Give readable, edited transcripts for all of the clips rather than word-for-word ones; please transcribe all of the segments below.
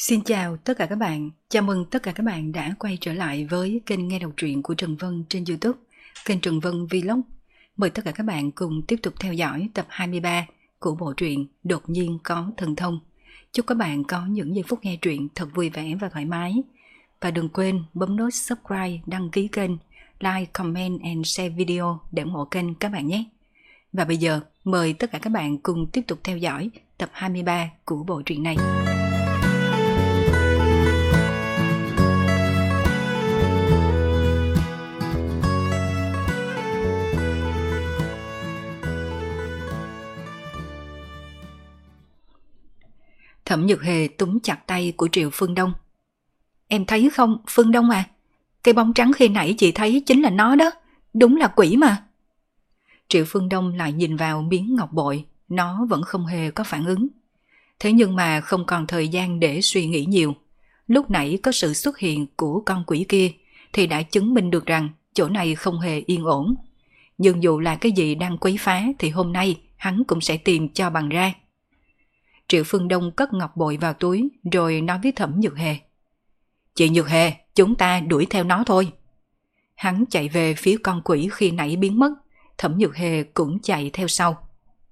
Xin chào tất cả các bạn, chào mừng tất cả các bạn đã quay trở lại với kênh nghe đọc truyện của Trần Vân trên YouTube, kênh Trần Vân Vlog. Mời tất cả các bạn cùng tiếp tục theo dõi tập 23 của bộ truyện Đột nhiên có thần thông. Chúc các bạn có những giây phút nghe truyện thật vui vẻ và thoải mái. Và đừng quên bấm nút subscribe, đăng ký kênh, like, comment and share video để ủng hộ kênh các bạn nhé. Và bây giờ mời tất cả các bạn cùng tiếp tục theo dõi tập 23 của bộ truyện này. Thẩm Nhược Hề túm chặt tay của Triệu Phương Đông. Em thấy không, Phương Đông à? Cây bóng trắng khi nãy chị thấy chính là nó đó. Đúng là quỷ mà. Triệu Phương Đông lại nhìn vào miếng ngọc bội. Nó vẫn không hề có phản ứng. Thế nhưng mà không còn thời gian để suy nghĩ nhiều. Lúc nãy có sự xuất hiện của con quỷ kia thì đã chứng minh được rằng chỗ này không hề yên ổn. Nhưng dù là cái gì đang quấy phá thì hôm nay hắn cũng sẽ tìm cho bằng ra. Triệu Phương Đông cất ngọc bội vào túi rồi nói với Thẩm Nhược Hề. Chị Nhược Hề, chúng ta đuổi theo nó thôi. Hắn chạy về phía con quỷ khi nãy biến mất, Thẩm Nhược Hề cũng chạy theo sau.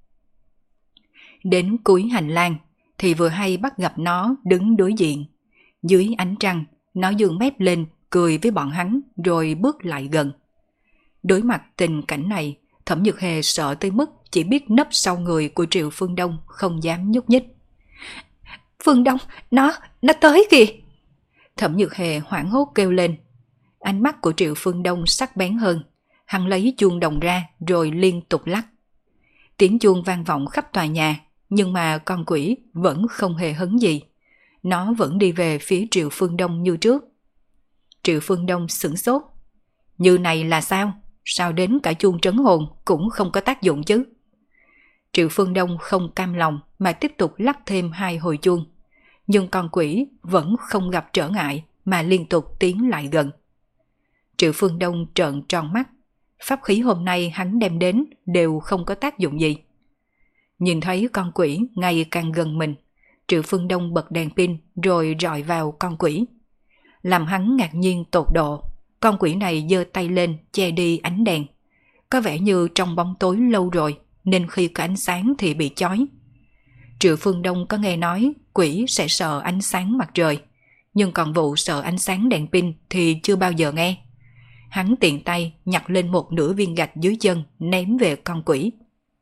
Đến cuối hành lang thì vừa hay bắt gặp nó đứng đối diện. Dưới ánh trăng, nó dương mép lên cười với bọn hắn rồi bước lại gần. Đối mặt tình cảnh này, Thẩm Nhược Hề sợ tới mức chỉ biết nấp sau người của Triệu Phương Đông, không dám nhúc nhích. Phương Đông, nó tới kìa. Thẩm Nhược Hề hoảng hốt kêu lên. Ánh mắt của Triệu Phương Đông sắc bén hơn. Hắn lấy chuông đồng ra rồi liên tục lắc. Tiếng chuông vang vọng khắp tòa nhà, nhưng mà con quỷ vẫn không hề hấn gì. Nó vẫn đi về phía Triệu Phương Đông như trước. Triệu Phương Đông sửng sốt. Như này là sao? Sao đến cả chuông trấn hồn cũng không có tác dụng chứ? Triệu Phương Đông không cam lòng mà tiếp tục lắc thêm 2 hồi chuông. Nhưng con quỷ vẫn không gặp trở ngại mà liên tục tiến lại gần. Triệu Phương Đông trợn tròn mắt. Pháp khí hôm nay hắn đem đến đều không có tác dụng gì. Nhìn thấy con quỷ ngày càng gần mình, Triệu Phương Đông bật đèn pin rồi rọi vào con quỷ. Làm hắn ngạc nhiên tột độ. Con quỷ này giơ tay lên che đi ánh đèn. Có vẻ như trong bóng tối lâu rồi nên khi có ánh sáng thì bị chói. Triệu Phương Đông có nghe nói quỷ sẽ sợ ánh sáng mặt trời, nhưng còn vụ sợ ánh sáng đèn pin thì chưa bao giờ nghe. Hắn tiện tay nhặt lên một nửa viên gạch dưới chân ném về con quỷ.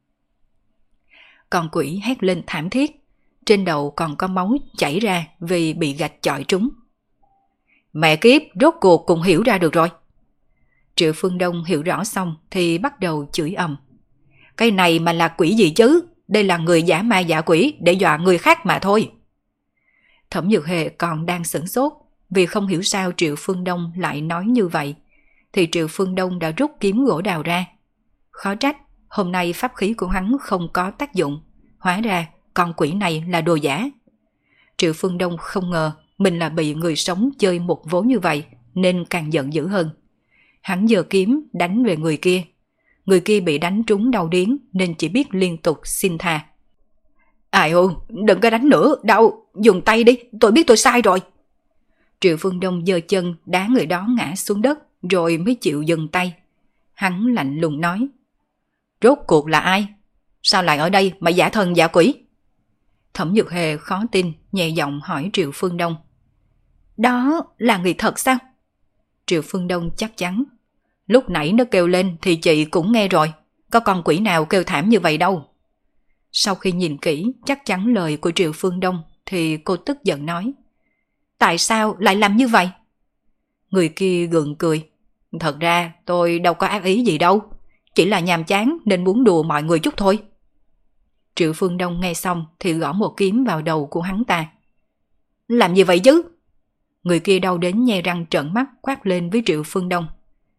Con quỷ hét lên thảm thiết, trên đầu còn có máu chảy ra vì bị gạch chọi trúng. Mẹ kiếp, rốt cuộc cũng hiểu ra được rồi. Triệu Phương Đông hiểu rõ xong thì bắt đầu chửi ầm. Cái này mà là quỷ gì chứ? Đây là người giả ma giả quỷ để dọa người khác mà thôi. Thẩm Nhược Hề còn đang sửng sốt vì không hiểu sao Triệu Phương Đông lại nói như vậy. Thì Triệu Phương Đông đã rút kiếm gỗ đào ra. Khó trách, hôm nay pháp khí của hắn không có tác dụng. Hóa ra con quỷ này là đồ giả. Triệu Phương Đông không ngờ mình là bị người sống chơi một vố như vậy nên càng giận dữ hơn. Hắn giơ kiếm đánh về người kia. Người kia bị đánh trúng đau điếng nên chỉ biết liên tục xin tha. Ai ôi, đừng có đánh nữa, đau, dùng tay đi, tôi biết tôi sai rồi. Triệu Phương Đông giơ chân đá người đó ngã xuống đất rồi mới chịu dừng tay. Hắn lạnh lùng nói. Rốt cuộc là ai? Sao lại ở đây mà giả thần giả quỷ? Thẩm Nhược Hề khó tin, nhẹ giọng hỏi Triệu Phương Đông. Đó là người thật sao? Triệu Phương Đông chắc chắn. Lúc nãy nó kêu lên thì chị cũng nghe rồi. Có con quỷ nào kêu thảm như vậy đâu. Sau khi nhìn kỹ chắc chắn lời của Triệu Phương Đông thì cô tức giận nói. Tại sao lại làm như vậy? Người kia gượng cười. Thật ra tôi đâu có ác ý gì đâu. Chỉ là nhàm chán nên muốn đùa mọi người chút thôi. Triệu Phương Đông nghe xong thì gõ một kiếm vào đầu của hắn ta. Làm gì vậy chứ? Người kia đau đến nhe răng trợn mắt quát lên với Triệu Phương Đông.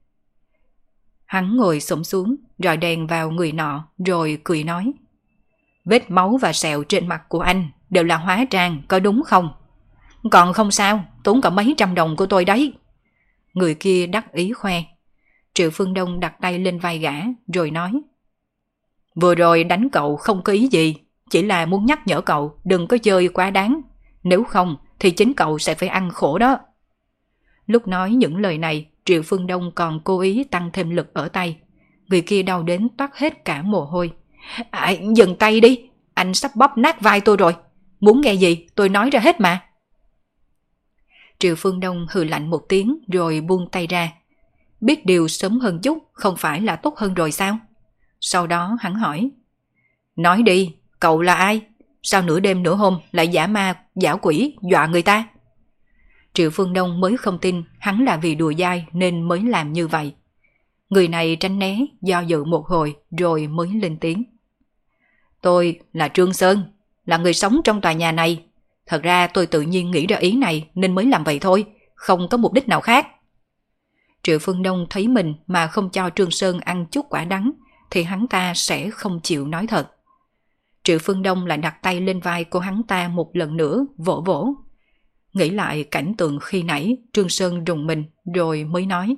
Hắn ngồi xổm xuống, rọi đèn vào người nọ rồi cười nói. Vết máu và sẹo trên mặt của anh đều là hóa trang, có đúng không? Còn không sao, tốn cả mấy trăm đồng của tôi đấy. Người kia đắc ý khoe. Triệu Phương Đông đặt tay lên vai gã rồi nói. Vừa rồi đánh cậu không có ý gì, chỉ là muốn nhắc nhở cậu đừng có chơi quá đáng. Nếu không thì chính cậu sẽ phải ăn khổ đó. Lúc nói những lời này, Triệu Phương Đông còn cố ý tăng thêm lực ở tay. Người kia đau đến toát hết cả mồ hôi. Dừng tay đi, anh sắp bóp nát vai tôi rồi. Muốn nghe gì tôi nói ra hết mà. Triệu Phương Đông hừ lạnh một tiếng rồi buông tay ra. Biết điều sớm hơn chút không phải là tốt hơn rồi sao? Sau đó hắn hỏi. Nói đi, cậu là ai? Sao nửa đêm nửa hôm lại giả ma, giả quỷ, dọa người ta? Triệu Phương Đông mới không tin hắn là vì đùa dai nên mới làm như vậy. Người này tránh né, do dự một hồi rồi mới lên tiếng. Tôi là Trương Sơn, là người sống trong tòa nhà này. Thật ra tôi tự nhiên nghĩ ra ý này nên mới làm vậy thôi, không có mục đích nào khác. Triệu Phương Đông thấy mình mà không cho Trương Sơn ăn chút quả đắng thì hắn ta sẽ không chịu nói thật. Triệu Phương Đông lại đặt tay lên vai của hắn ta một lần nữa, vỗ vỗ. Nghĩ lại cảnh tượng khi nãy, Trương Sơn rùng mình rồi mới nói.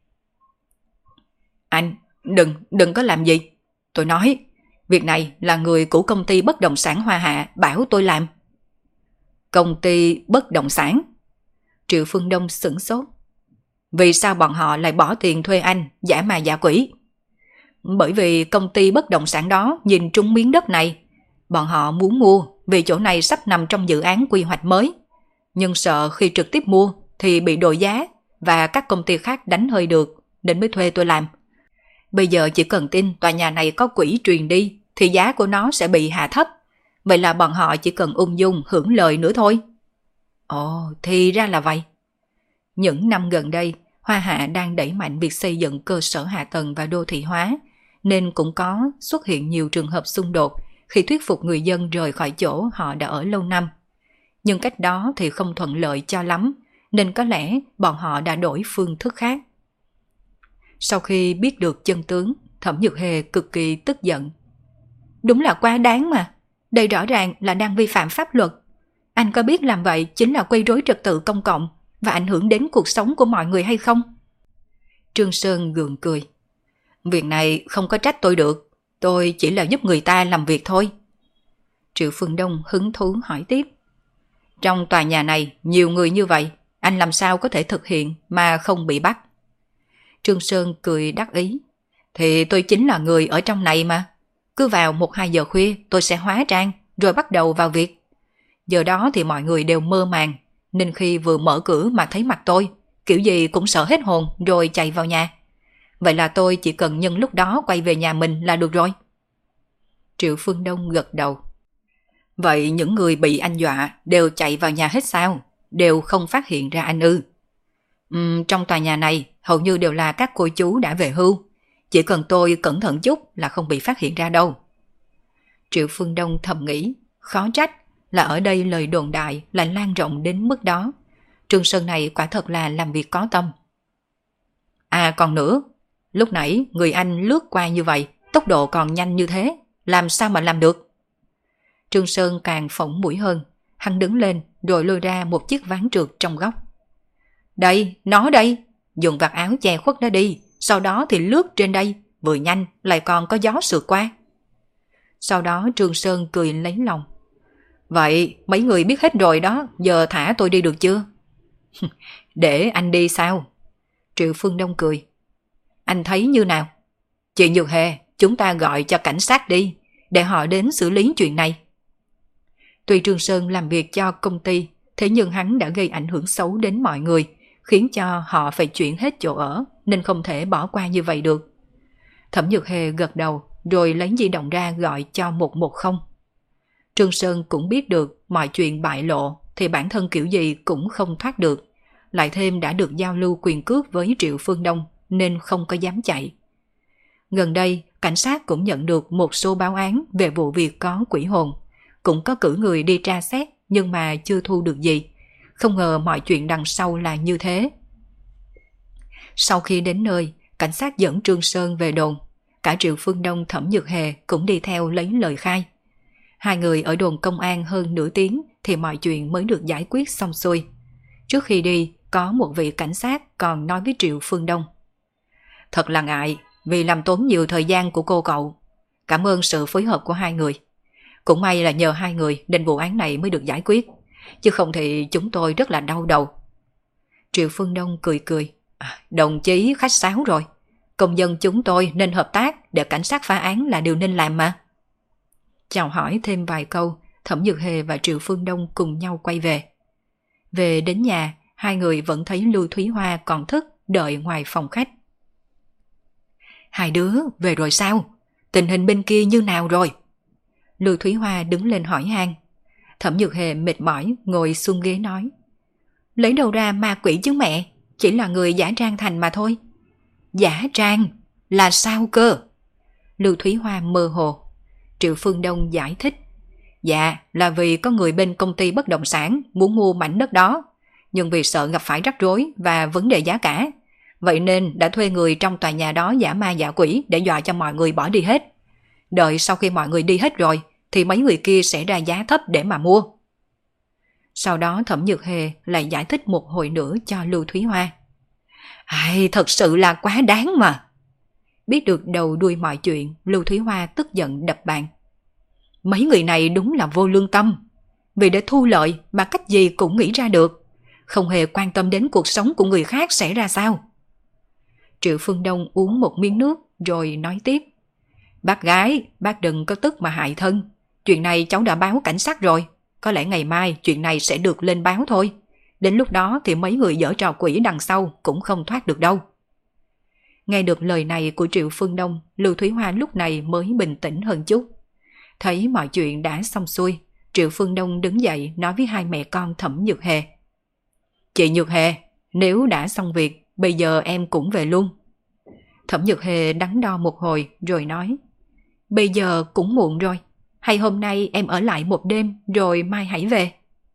Anh, đừng có làm gì. Tôi nói, việc này là người của công ty bất động sản Hoa Hạ bảo tôi làm. Công ty bất động sản? Triệu Phương Đông sửng sốt. Vì sao bọn họ lại bỏ tiền thuê anh giả ma giả quỷ? Bởi vì công ty bất động sản đó nhìn trúng miếng đất này. Bọn họ muốn mua vì chỗ này sắp nằm trong dự án quy hoạch mới. Nhưng sợ khi trực tiếp mua thì bị đội giá và các công ty khác đánh hơi được nên mới thuê tôi làm. Bây giờ chỉ cần tin tòa nhà này có quỷ truyền đi thì giá của nó sẽ bị hạ thấp. Vậy là bọn họ chỉ cần ung dung hưởng lợi nữa thôi. Ồ, thì ra là vậy. Những năm gần đây, Hoa Hạ đang đẩy mạnh việc xây dựng cơ sở hạ tầng và đô thị hóa, nên cũng có xuất hiện nhiều trường hợp xung đột khi thuyết phục người dân rời khỏi chỗ họ đã ở lâu năm. Nhưng cách đó thì không thuận lợi cho lắm, nên có lẽ bọn họ đã đổi phương thức khác. Sau khi biết được chân tướng, Thẩm Nhược Hề cực kỳ tức giận. Đúng là quá đáng mà, đây rõ ràng là đang vi phạm pháp luật. Anh có biết làm vậy chính là quấy rối trật tự công cộng và ảnh hưởng đến cuộc sống của mọi người hay không? Trương Sơn gượng cười. Việc này không có trách tôi được, tôi chỉ là giúp người ta làm việc thôi. Triệu Phương Đông hứng thú hỏi tiếp. Trong tòa nhà này nhiều người như vậy, anh làm sao có thể thực hiện mà không bị bắt? Trương Sơn cười đắc ý. Thì tôi chính là người ở trong này mà. Cứ vào 1-2 giờ khuya tôi sẽ hóa trang rồi bắt đầu vào việc. Giờ đó thì mọi người đều mơ màng, nên khi vừa mở cửa mà thấy mặt tôi, kiểu gì cũng sợ hết hồn rồi chạy vào nhà. Vậy là tôi chỉ cần nhân lúc đó quay về nhà mình là được rồi. Triệu Phương Đông gật đầu. Vậy những người bị anh dọa đều chạy vào nhà hết sao? Đều không phát hiện ra anh ư? Trong tòa nhà này hầu như đều là các cô chú đã về hưu. Chỉ cần tôi cẩn thận chút là không bị phát hiện ra đâu. Triệu Phương Đông thầm nghĩ, khó trách là ở đây lời đồn đại lại lan rộng đến mức đó. Trương Sơn này quả thật là làm việc có tâm. À còn nữa, lúc nãy người anh lướt qua như vậy, tốc độ còn nhanh như thế, làm sao mà làm được? Trương Sơn càng phỏng mũi hơn, hắn đứng lên rồi lôi ra một chiếc ván trượt trong góc. Đây, nó đây, dùng vạt áo che khuất nó đi, sau đó thì lướt trên đây, vừa nhanh lại còn có gió sượt qua. Sau đó Trương Sơn cười lấy lòng. Vậy mấy người biết hết rồi đó, giờ thả tôi đi được chưa? Để anh đi sao? Triệu Phương Đông cười. Anh thấy như nào? Chị Nhược Hề, chúng ta gọi cho cảnh sát đi, để họ đến xử lý chuyện này. Tuy Trương Sơn làm việc cho công ty, thế nhưng hắn đã gây ảnh hưởng xấu đến mọi người, khiến cho họ phải chuyển hết chỗ ở, nên không thể bỏ qua như vậy được. Thẩm Nhược Hề gật đầu, rồi lấy di động ra gọi cho 110. Trương Sơn cũng biết được mọi chuyện bại lộ thì bản thân kiểu gì cũng không thoát được. Lại thêm đã được giao lưu quyền cước với Triệu Phương Đông nên không có dám chạy. Gần đây, cảnh sát cũng nhận được một số báo án về vụ việc có quỷ hồn. Cũng có cử người đi tra xét nhưng mà chưa thu được gì. Không ngờ mọi chuyện đằng sau là như thế. Sau khi đến nơi, cảnh sát dẫn Trương Sơn về đồn. Cả Triệu Phương Đông Thẩm Nhược Hề cũng đi theo lấy lời khai. Hai người ở đồn công an hơn nửa tiếng thì mọi chuyện mới được giải quyết xong xuôi. Trước khi đi, có một vị cảnh sát còn nói với Triệu Phương Đông. Thật là ngại vì làm tốn nhiều thời gian của cô cậu. Cảm ơn sự phối hợp của hai người. Cũng may là nhờ hai người nên vụ án này mới được giải quyết. chứ không thì chúng tôi rất là đau đầu. Triệu Phương Đông cười cười. Đồng chí khách sáo rồi. Công dân chúng tôi nên hợp tác để cảnh sát phá án là điều nên làm mà. Chào hỏi thêm vài câu, Thẩm Dược Hề và Triệu Phương Đông cùng nhau quay về. Về đến nhà, hai người vẫn thấy Lưu Thúy Hoa còn thức đợi ngoài phòng khách. Hai đứa về rồi sao? Tình hình bên kia như nào rồi? Lưu Thúy Hoa đứng lên hỏi han. Thẩm Dược Hề mệt mỏi ngồi xuống ghế nói. Lấy đâu ra ma quỷ chứ mẹ, chỉ là người giả trang thành mà thôi. Giả trang? Là sao cơ? Lưu Thúy Hoa mơ hồ. Triệu Phương Đông giải thích. Dạ, là vì có người bên công ty bất động sản muốn mua mảnh đất đó, nhưng vì sợ gặp phải rắc rối và vấn đề giá cả, vậy nên đã thuê người trong tòa nhà đó giả ma giả quỷ để dọa cho mọi người bỏ đi hết. Đợi sau khi mọi người đi hết rồi, thì mấy người kia sẽ ra giá thấp để mà mua. Sau đó Thẩm Dược Hề lại giải thích một hồi nữa cho Lưu Thúy Hoa. Thật sự là quá đáng mà. Biết được đầu đuôi mọi chuyện, Lưu Thúy Hoa tức giận đập bàn. Mấy người này đúng là vô lương tâm. Vì để thu lợi mà cách gì cũng nghĩ ra được, không hề quan tâm đến cuộc sống của người khác sẽ ra sao. Triệu Phương Đông uống một miếng nước rồi nói tiếp. Bác gái, bác đừng có tức mà hại thân. Chuyện này cháu đã báo cảnh sát rồi. Có lẽ ngày mai chuyện này sẽ được lên báo thôi. Đến lúc đó thì mấy người giở trò quỷ đằng sau cũng không thoát được đâu. Nghe được lời này của Triệu Phương Đông, Lưu Thúy Hoa lúc này mới bình tĩnh hơn chút. Thấy mọi chuyện đã xong xuôi, Triệu Phương Đông đứng dậy nói với hai mẹ con Thẩm Dược Hề. Chị Dược Hề, nếu đã xong việc, bây giờ em cũng về luôn. Thẩm Dược Hề đắn đo một hồi rồi nói. Bây giờ cũng muộn rồi, hay hôm nay em ở lại một đêm rồi mai hãy về.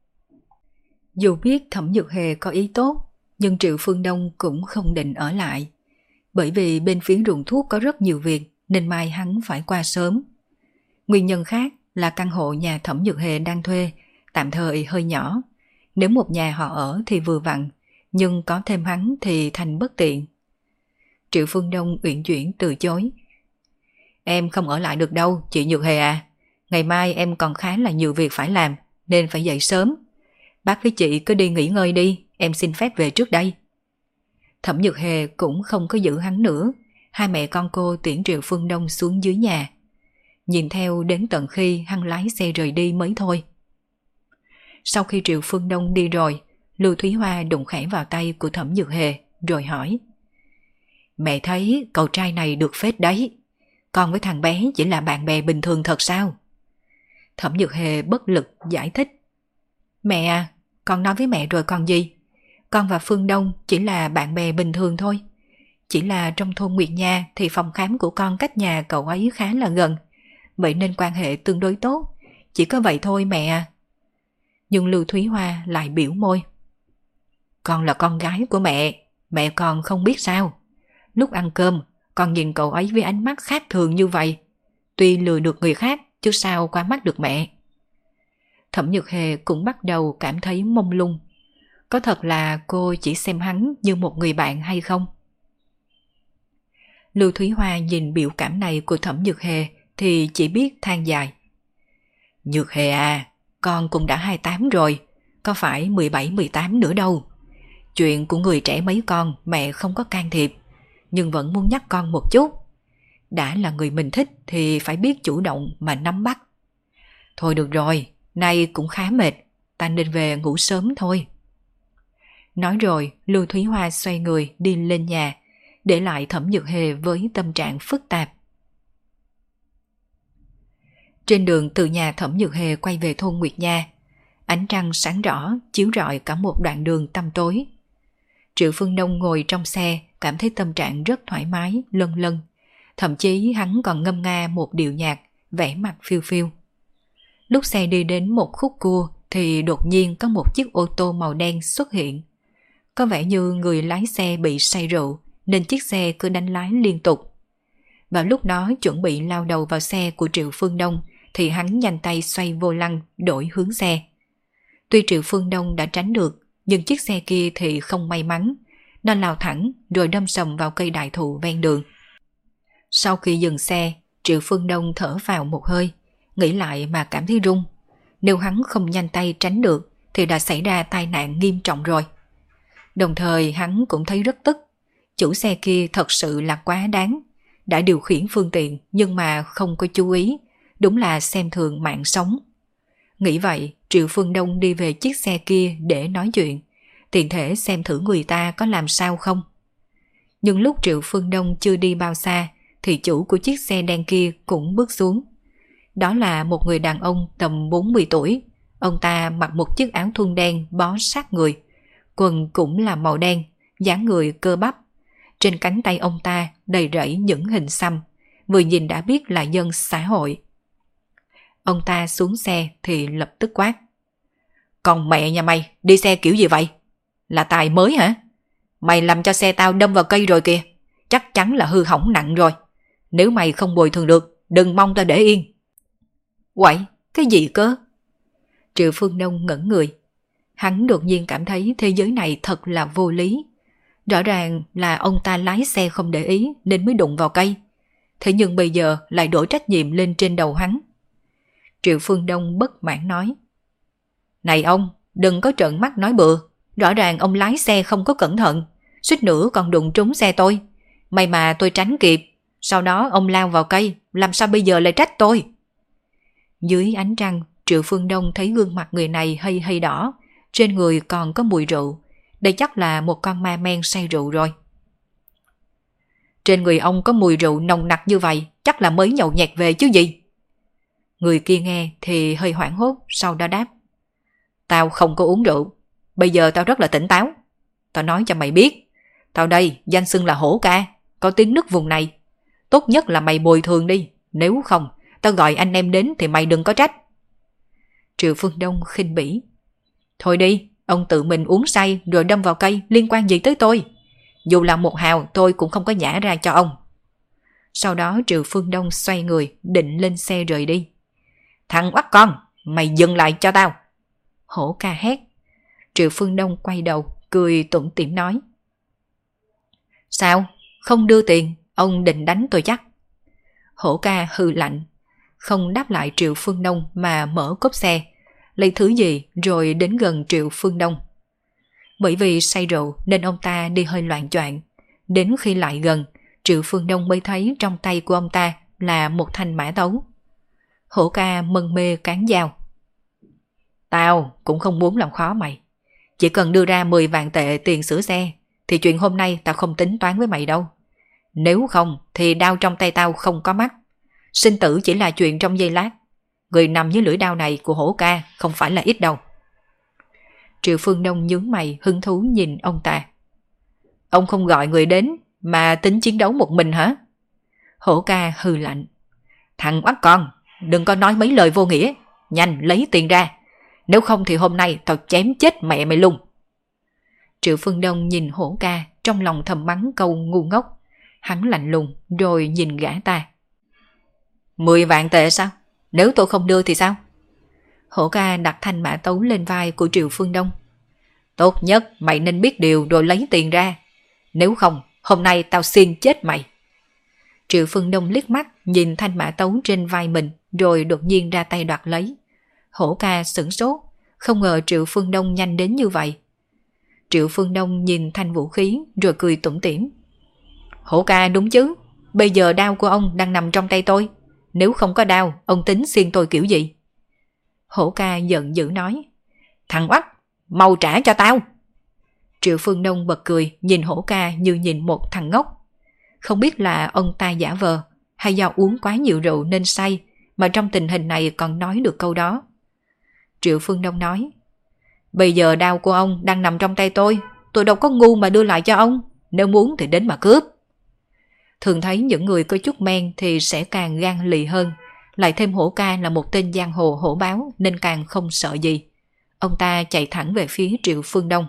Dù biết Thẩm Dược Hề có ý tốt, nhưng Triệu Phương Đông cũng không định ở lại. Bởi vì bên phía ruộng thuốc có rất nhiều việc nên mai hắn phải qua sớm. Nguyên nhân khác là căn hộ nhà Thẩm Dược Hề đang thuê tạm thời hơi nhỏ. Nếu một nhà họ ở thì vừa vặn, nhưng có thêm hắn thì thành bất tiện. Triệu Phương Đông uyển chuyển từ chối. Em không ở lại được đâu, chị Dược Hề à. Ngày mai em còn khá là nhiều việc phải làm, nên phải dậy sớm. Bác với chị cứ đi nghỉ ngơi đi, em xin phép về trước đây. Thẩm Dược Hề cũng không có giữ hắn nữa. Hai mẹ con cô tiễn Triệu Phương Đông xuống dưới nhà. Nhìn theo đến tận khi hắn lái xe rời đi mới thôi. Sau khi Triệu Phương Đông đi rồi, Lưu Thúy Hoa đụng khẽ vào tay của Thẩm Dược Hề rồi hỏi. Mẹ thấy cậu trai này được phết đấy. Con với thằng bé chỉ là bạn bè bình thường thật sao? Thẩm Dược Hề bất lực giải thích. Mẹ à, con nói với mẹ rồi còn gì. Con và Phương Đông chỉ là bạn bè bình thường thôi. Chỉ là trong thôn Nguyệt Nha thì phòng khám của con cách nhà cậu ấy khá là gần, vậy nên quan hệ tương đối tốt. Chỉ có vậy thôi mẹ à. Nhưng Lưu Thúy Hoa lại biểu môi. Con là con gái của mẹ còn không biết sao. Lúc ăn cơm, con nhìn cậu ấy với ánh mắt khác thường như vậy. Tuy lừa được người khác, chứ sao qua mắt được mẹ. Thẩm Dược Hề cũng bắt đầu cảm thấy mông lung. Có thật là cô chỉ xem hắn như một người bạn hay không? Lưu Thúy Hoa nhìn biểu cảm này của Thẩm Dược Hề thì chỉ biết than dài. Dược Hề à, con cũng đã 28 rồi, có phải 17-18 nữa đâu. Chuyện của người trẻ mấy con mẹ không có can thiệp, nhưng vẫn muốn nhắc con một chút. Đã là người mình thích thì phải biết chủ động mà nắm bắt. Thôi được rồi, nay cũng khá mệt, ta nên về ngủ sớm thôi. Nói rồi, Lưu Thúy Hoa xoay người đi lên nhà, để lại Thẩm Dược Hề với tâm trạng phức tạp. Trên đường từ nhà Thẩm Dược Hề quay về thôn Nguyệt Nha, ánh trăng sáng rõ chiếu rọi cả một đoạn đường tăm tối. Triệu Phương Đông ngồi trong xe cảm thấy tâm trạng rất thoải mái, lân lân. Thậm chí hắn còn ngâm nga một điệu nhạc, vẻ mặt phiêu phiêu. Lúc xe đi đến một khúc cua thì đột nhiên có một chiếc ô tô màu đen xuất hiện. Có vẻ như người lái xe bị say rượu nên chiếc xe cứ đánh lái liên tục. Vào lúc nó chuẩn bị lao đầu vào xe của Triệu Phương Đông thì hắn nhanh tay xoay vô lăng đổi hướng xe. Tuy Triệu Phương Đông đã tránh được, nhưng chiếc xe kia thì không may mắn. Nó lao thẳng rồi đâm sầm vào cây đại thụ ven đường. Sau khi dừng xe, Triệu Phương Đông thở vào một hơi, nghĩ lại mà cảm thấy run. Nếu hắn không nhanh tay tránh được thì đã xảy ra tai nạn nghiêm trọng rồi. Đồng thời hắn cũng thấy rất tức. Chủ xe kia thật sự là quá đáng. Đã điều khiển phương tiện nhưng mà không có chú ý, đúng là xem thường mạng sống. Nghĩ vậy, Triệu Phương Đông đi về chiếc xe kia để nói chuyện, tiện thể xem thử người ta có làm sao không. Nhưng lúc Triệu Phương Đông chưa đi bao xa, thì chủ của chiếc xe đen kia cũng bước xuống. Đó là một người đàn ông tầm 40 tuổi. Ông ta mặc một chiếc áo thun đen bó sát người, quần cũng là màu đen, dáng người cơ bắp. Trên cánh tay ông ta đầy rẫy những hình xăm, vừa nhìn đã biết là dân xã hội. Ông ta xuống xe thì lập tức quát: "Còn mẹ nhà mày đi xe kiểu gì vậy? Là tài mới hả? Mày làm cho xe tao đâm vào cây rồi kìa, chắc chắn là hư hỏng nặng rồi. Nếu mày không bồi thường được, đừng mong tao để yên." "Quậy, cái gì cơ?" Triệu Phương Đông ngẩn người. Hắn đột nhiên cảm thấy thế giới này thật là vô lý. Rõ ràng là ông ta lái xe không để ý nên mới đụng vào cây. Thế nhưng bây giờ lại đổ trách nhiệm lên trên đầu hắn. Triệu Phương Đông bất mãn nói: "Này ông, đừng có trợn mắt nói bừa. Rõ ràng ông lái xe không có cẩn thận, suýt nữa còn đụng trúng xe tôi. May mà tôi tránh kịp. Sau đó ông lao vào cây, làm sao bây giờ lại trách tôi?" Dưới ánh trăng, Triệu Phương Đông thấy gương mặt người này hơi hơi đỏ, trên người còn có mùi rượu. Đây chắc là một con ma men say rượu rồi. "Trên người ông có mùi rượu nồng nặc như vậy, chắc là mới nhậu nhẹt về chứ gì?" Người kia nghe thì hơi hoảng hốt, sau đó đáp: "Tao không có uống rượu. Bây giờ tao rất là tỉnh táo. Tao nói cho mày biết, tao đây danh xưng là Hổ Ca, có tiếng nức vùng này. Tốt nhất là mày bồi thường đi, nếu không tao gọi anh em đến thì mày đừng có trách." Triệu Phương Đông khinh bỉ: "Thôi đi, ông tự mình uống say rồi đâm vào cây, liên quan gì tới tôi? Dù là một hào tôi cũng không có nhả ra cho ông." Sau đó Triệu Phương Đông xoay người định lên xe rời đi. "Thằng oắt con, mày dừng lại cho tao!" Hổ Ca hét. Triệu Phương Đông quay đầu cười tủm tỉm nói: "Sao, không đưa tiền, ông định đánh tôi chắc?" Hổ Ca hừ lạnh, không đáp lại Triệu Phương Đông mà mở cốp xe, lấy thứ gì rồi đến gần Triệu Phương Đông. Bởi vì say rượu nên ông ta đi hơi loạng choạng. Đến khi lại gần, Triệu Phương Đông mới thấy trong tay của ông ta là một thanh mã tấu. Hổ Ca mân mê cán dao: "Tao cũng không muốn làm khó mày. Chỉ cần đưa ra 10 vạn tệ tiền sửa xe thì chuyện hôm nay tao không tính toán với mày đâu. Nếu không thì đao trong tay tao không có mắt. Sinh tử chỉ là chuyện trong giây lát. Người nằm dưới lưỡi đao này của Hổ Ca không phải là ít đâu." Triệu Phương Đông nhướng mày hứng thú nhìn ông ta: "Ông không gọi người đến mà tính chiến đấu một mình hả?" Hổ Ca hừ lạnh: "Thằng oắt con, đừng có nói mấy lời vô nghĩa. Nhanh lấy tiền ra. Nếu không thì hôm nay tao chém chết mẹ mày luôn." Triệu Phương Đông nhìn Hổ Ca, trong lòng thầm mắng câu ngu ngốc. Hắn lạnh lùng rồi nhìn gã ta: 10 vạn tệ sao? Nếu tôi không đưa thì sao?" Hổ Ca đặt thanh mã tấu lên vai của Triệu Phương Đông: "Tốt nhất mày nên biết điều rồi lấy tiền ra. Nếu không, hôm nay tao xiên chết mày." Triệu Phương Đông liếc mắt nhìn thanh mã tấu trên vai mình rồi đột nhiên ra tay đoạt lấy. Hổ Ca sửng sốt, không ngờ Triệu Phương Đông nhanh đến như vậy. Triệu Phương Đông nhìn thanh vũ khí rồi cười tủm tỉm: "Hổ Ca đúng chứ, bây giờ đao của ông đang nằm trong tay tôi. Nếu không có đao, ông tính xiên tôi kiểu gì?" Hổ Ca giận dữ nói: "Thằng oắt, mau trả cho tao!" Triệu Phương Đông bật cười nhìn Hổ Ca như nhìn một thằng ngốc. Không biết là ông ta giả vờ hay do uống quá nhiều rượu nên say mà trong tình hình này còn nói được câu đó. Triệu Phương Đông nói: "Bây giờ đao của ông đang nằm trong tay tôi đâu có ngu mà đưa lại cho ông. Nếu muốn thì đến mà cướp." Thường thấy những người có chút men thì sẽ càng gan lì hơn, lại thêm Hổ Ca là một tên giang hồ hổ báo nên càng không sợ gì. Ông ta chạy thẳng về phía Triệu Phương Đông.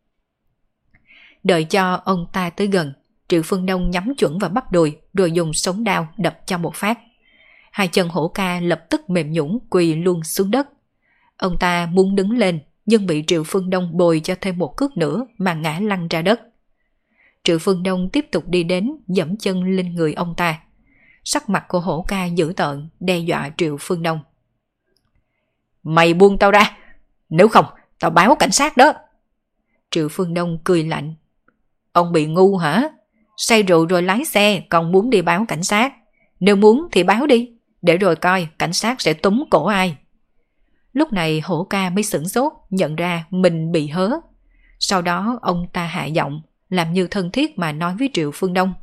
Đợi cho ông ta tới gần, Triệu Phương Đông nhắm chuẩn vào bắp đùi rồi dùng sống đao đập cho một phát. Hai chân Hổ Ca lập tức mềm nhũn quỳ luôn xuống đất. Ông ta muốn đứng lên nhưng bị Triệu Phương Đông bồi cho thêm một cước nữa mà ngã lăn ra đất. Triệu Phương Đông tiếp tục đi đến giẫm chân lên người ông ta. Sắc mặt của Hổ Ca dữ tợn đe dọa Triệu Phương Đông: "Mày buông tao ra, nếu không tao báo cảnh sát đó. Triệu Phương Đông cười lạnh. Ông bị ngu hả? Say rượu rồi lái xe còn muốn đi báo cảnh sát. Nếu muốn thì báo đi, để rồi coi cảnh sát sẽ túm cổ ai. Lúc này Hổ Ca mới sửng sốt, nhận ra mình bị hớ. Sau đó ông ta hạ giọng, làm như thân thiết mà nói với Triệu Phương Đông.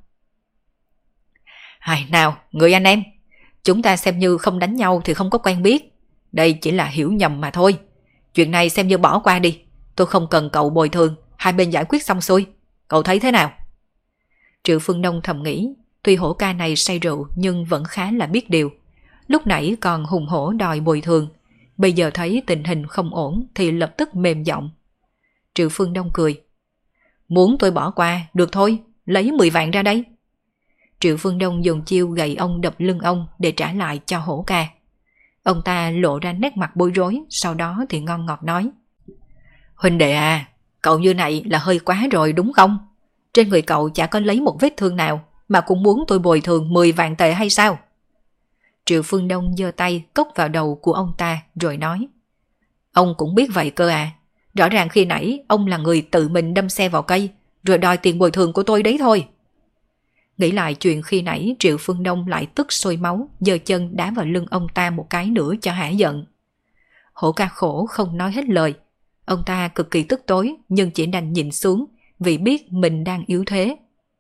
Nào, người anh em, chúng ta xem như không đánh nhau thì không có quen biết. Đây chỉ là hiểu nhầm mà thôi. Chuyện này xem như bỏ qua đi. Tôi không cần cậu bồi thường, hai bên giải quyết xong xuôi. Cậu thấy thế nào? Triệu Phương Đông thầm nghĩ, tuy Hổ Ca này say rượu nhưng vẫn khá là biết điều. Lúc nãy còn hùng hổ đòi bồi thường, bây giờ thấy tình hình không ổn thì lập tức mềm giọng. Triệu Phương Đông cười. Muốn tôi bỏ qua, được thôi, lấy 10 vạn ra đây. Triệu Phương Đông dùng chiêu gậy ông đập lưng ông để trả lại cho Hổ Ca. Ông ta lộ ra nét mặt bối rối, sau đó thì ngon ngọt nói. Huynh đệ à, cậu như này là hơi quá rồi đúng không? Trên người cậu chả có lấy một vết thương nào mà cũng muốn tôi bồi thường 10 vạn tệ hay sao? Triệu Phương Đông giơ tay cốc vào đầu của ông ta rồi nói. Ông cũng biết vậy cơ à? Rõ ràng khi nãy ông là người tự mình đâm xe vào cây rồi đòi tiền bồi thường của tôi đấy thôi. Nghĩ lại chuyện khi nãy, Triệu Phương Đông lại tức sôi máu, giơ chân đá vào lưng ông ta một cái nữa cho hả giận. Hổ Ca khổ không nói hết lời. Ông ta cực kỳ tức tối nhưng chỉ đành nhìn xuống vì biết mình đang yếu thế.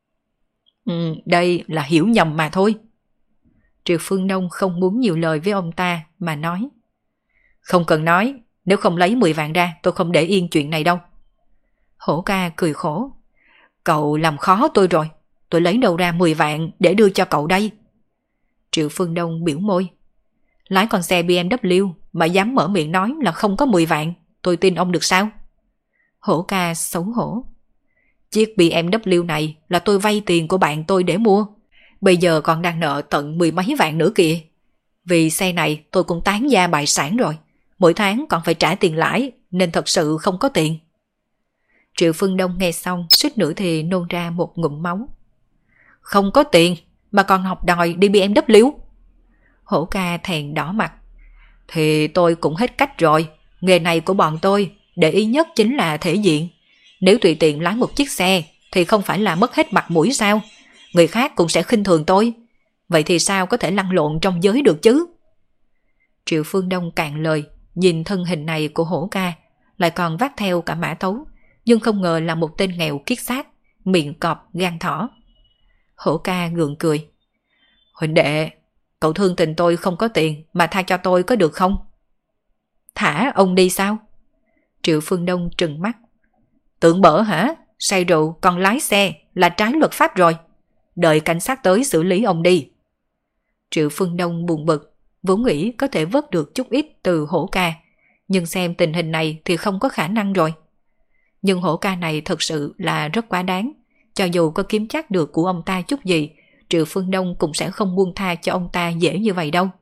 Đây là hiểu nhầm mà thôi. Triệu Phương Đông không muốn nhiều lời với ông ta mà nói. Không cần nói, nếu không lấy 10 vạn ra tôi không để yên chuyện này đâu. Hổ Ca cười khổ. Cậu làm khó tôi rồi, tôi lấy đâu ra 10 vạn để đưa cho cậu đây? Triệu Phương Đông biểu môi. Lái con xe BMW mà dám mở miệng nói là không có 10 vạn, tôi tin ông được sao? Hổ Ca xấu hổ. Chiếc BMW này là tôi vay tiền của bạn tôi để mua, bây giờ còn đang nợ tận 10 mấy vạn nữa kìa. Vì xe này tôi cũng tán gia bại sản rồi, mỗi tháng còn phải trả tiền lãi nên thật sự không có tiền. Triệu Phương Đông nghe xong suýt nữa thì nôn ra một ngụm máu. Không có tiền mà còn học đòi đi BMW. Hổ Ca thèn đỏ mặt. Thì tôi cũng hết cách rồi, nghề này của bọn tôi để ý nhất chính là thể diện. Nếu tùy tiện lái một chiếc xe thì không phải là mất hết mặt mũi sao? Người khác cũng sẽ khinh thường tôi. Vậy thì sao có thể lăn lộn trong giới được chứ? Triệu Phương Đông cạn lời, nhìn thân hình này của Hổ Ca, lại còn vác theo cả mã tấu, nhưng không ngờ là một tên nghèo kiết xác, miệng cọp gan thỏ. Hổ Ca gượng cười. Huynh đệ, cậu thương tình tôi không có tiền mà tha cho tôi có được không? Thả ông đi sao? Triệu Phương Đông trừng mắt. Tưởng bở hả? Say rượu còn lái xe là trái luật pháp rồi. Đợi cảnh sát tới xử lý ông đi. Triệu Phương Đông buồn bực, vốn nghĩ có thể vớt được chút ít từ Hổ Ca, nhưng xem tình hình này thì không có khả năng rồi. Nhưng Hổ Ca này thật sự là rất quá đáng. Cho dù có kiếm chắc được của ông ta chút gì, Triệu Phương Đông cũng sẽ không buông tha cho ông ta dễ như vậy đâu.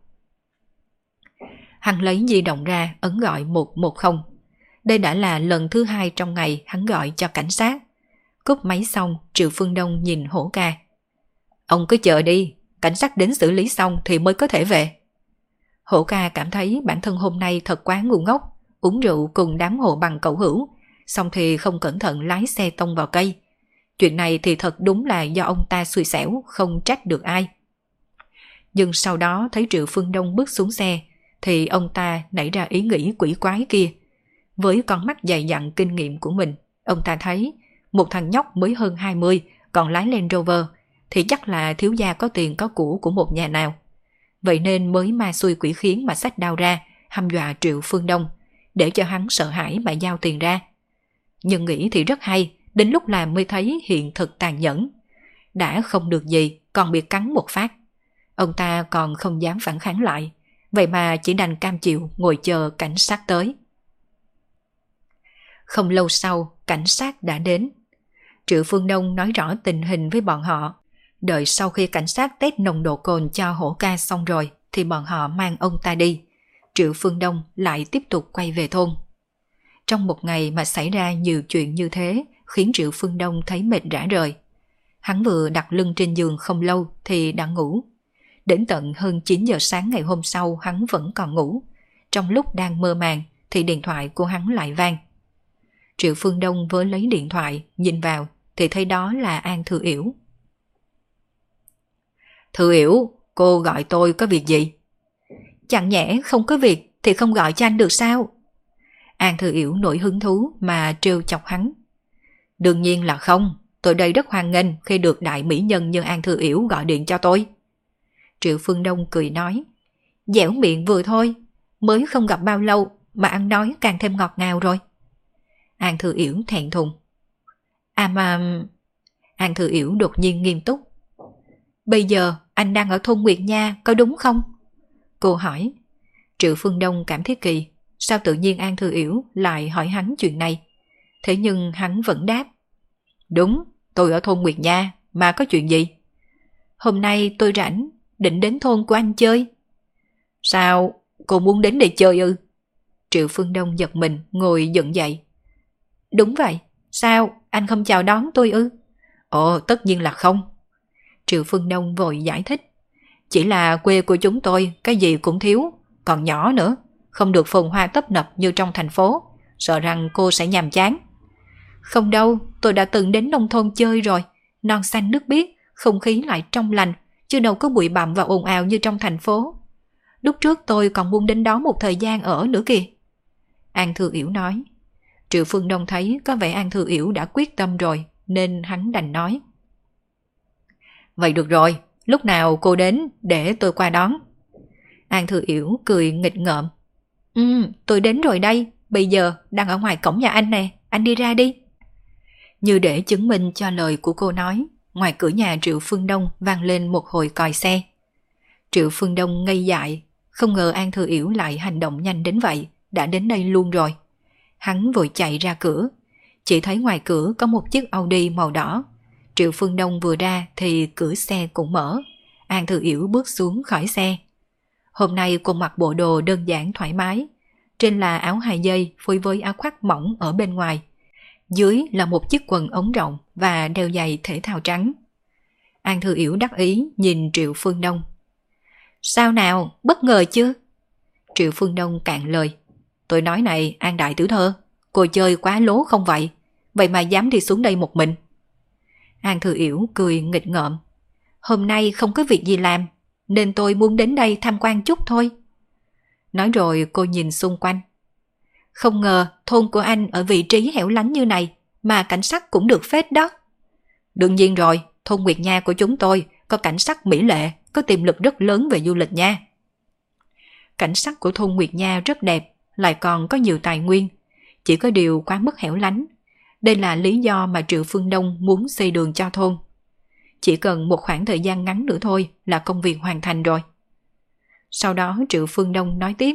Hắn lấy di động ra ấn gọi 110. Đây đã là lần thứ 2 trong ngày hắn gọi cho cảnh sát. Cúp máy xong, Triệu Phương Đông nhìn Hổ Ca. Ông cứ chờ đi, cảnh sát đến xử lý xong thì mới có thể về. Hổ Ca cảm thấy bản thân hôm nay thật quá ngu ngốc, uống rượu cùng đám hồ bằng cậu hữu, xong thì không cẩn thận lái xe tông vào cây. Chuyện này thì thật đúng là do ông ta xui xẻo, không trách được ai. Nhưng sau đó thấy Triệu Phương Đông bước xuống xe, thì ông ta nảy ra ý nghĩ quỷ quái kia. Với con mắt dày dặn kinh nghiệm của mình, ông ta thấy một thằng nhóc mới hơn 20 còn lái Land Rover thì chắc là thiếu gia có tiền có của một nhà nào. Vậy nên mới ma xui quỷ khiến mà xách đao ra, hăm dọa Triệu Phương Đông, để cho hắn sợ hãi mà giao tiền ra. Nhưng nghĩ thì rất hay, đến lúc làm mới thấy hiện thực tàn nhẫn. Đã không được gì, còn bị cắn một phát. Ông ta còn không dám phản kháng lại, vậy mà chỉ đành cam chịu ngồi chờ cảnh sát tới. Không lâu sau, cảnh sát đã đến. Triệu Phương Đông nói rõ tình hình với bọn họ. Đợi sau khi cảnh sát test nồng độ cồn cho Hổ Ca xong rồi, thì bọn họ mang ông ta đi. Triệu Phương Đông lại tiếp tục quay về thôn. Trong một ngày mà xảy ra nhiều chuyện như thế, khiến Triệu Phương Đông thấy mệt rã rời. Hắn vừa đặt lưng trên giường không lâu thì đã ngủ. Đến tận hơn 9 giờ sáng ngày hôm sau hắn vẫn còn ngủ. Trong lúc đang mơ màng thì điện thoại của hắn lại vang. Triệu Phương Đông vừa lấy điện thoại, nhìn vào thì thấy đó là An Thư Yểu. Thư Yểu, cô gọi tôi có việc gì? Chẳng nhẽ không có việc thì không gọi cho anh được sao? An Thư Yểu nổi hứng thú mà trêu chọc hắn. Đương nhiên là không, tôi đây rất hoan nghênh khi được đại mỹ nhân như An Thư Yểu gọi điện cho tôi. Triệu Phương Đông cười nói, dẻo miệng vừa thôi, mới không gặp bao lâu mà ăn nói càng thêm ngọt ngào rồi. An Thư Yểu thẹn thùng. À mà... An Thư Yểu đột nhiên nghiêm túc. Bây giờ anh đang ở thôn Nguyệt Nha có đúng không? Cô hỏi. Triệu Phương Đông cảm thấy kỳ, sao tự nhiên An Thư Yểu lại hỏi hắn chuyện này? Thế nhưng hắn vẫn đáp. Đúng, tôi ở thôn Nguyệt Nha, mà có chuyện gì? Hôm nay tôi rảnh, định đến thôn của anh chơi. Sao, cô muốn đến để chơi ư? Triệu Phương Đông giật mình, ngồi dựng dậy. Đúng vậy, sao, anh không chào đón tôi ư? Ồ, tất nhiên là không. Triệu Phương Đông vội giải thích. Chỉ là quê của chúng tôi, cái gì cũng thiếu, còn nhỏ nữa, không được phồn hoa tấp nập như trong thành phố, sợ rằng cô sẽ nhàm chán. Không đâu, tôi đã từng đến nông thôn chơi rồi, non xanh nước biếc, không khí lại trong lành, chứ đâu có bụi bặm và ồn ào như trong thành phố. Lúc trước tôi còn muốn đến đó một thời gian ở nữa kìa. An Thư Yểu nói. Triệu Phương Đông thấy có vẻ An Thư Yểu đã quyết tâm rồi, nên hắn đành nói. Vậy được rồi, lúc nào cô đến để tôi qua đón. An Thư Yểu cười nghịch ngợm. Tôi đến rồi đây, bây giờ đang ở ngoài cổng nhà anh nè, anh đi ra đi. Như để chứng minh cho lời của cô nói, ngoài cửa nhà Triệu Phương Đông vang lên một hồi còi xe. Triệu Phương Đông ngây dại, không ngờ An Thư Yểu lại hành động nhanh đến vậy, đã đến đây luôn rồi. Hắn vội chạy ra cửa, chỉ thấy ngoài cửa có một chiếc Audi màu đỏ. Triệu Phương Đông vừa ra thì cửa xe cũng mở. An Thư Yểu bước xuống khỏi xe. Hôm nay cô mặc bộ đồ đơn giản thoải mái. Trên là áo hai dây phối với áo khoác mỏng ở bên ngoài. Dưới là một chiếc quần ống rộng và đeo giày thể thao trắng. An Thư Yểu đắc ý nhìn Triệu Phương Đông. Sao nào, bất ngờ chưa? Triệu Phương Đông cạn lời. Tôi nói này An đại tiểu thơ, cô chơi quá lố không vậy? Vậy mà dám đi xuống đây một mình. An Thư Yểu cười nghịch ngợm. Hôm nay không có việc gì làm, nên tôi muốn đến đây tham quan chút thôi. Nói rồi cô nhìn xung quanh. Không ngờ thôn của anh ở vị trí hẻo lánh như này mà cảnh sắc cũng được phết đó. Đương nhiên rồi, thôn Nguyệt Nha của chúng tôi có cảnh sắc mỹ lệ, có tiềm lực rất lớn về du lịch nha. Cảnh sắc của thôn Nguyệt Nha rất đẹp, lại còn có nhiều tài nguyên, chỉ có điều quá mức hẻo lánh. Đây là lý do mà Triệu Phương Đông muốn xây đường cho thôn. Chỉ cần một khoảng thời gian ngắn nữa thôi là công việc hoàn thành rồi. Sau đó Triệu Phương Đông nói tiếp.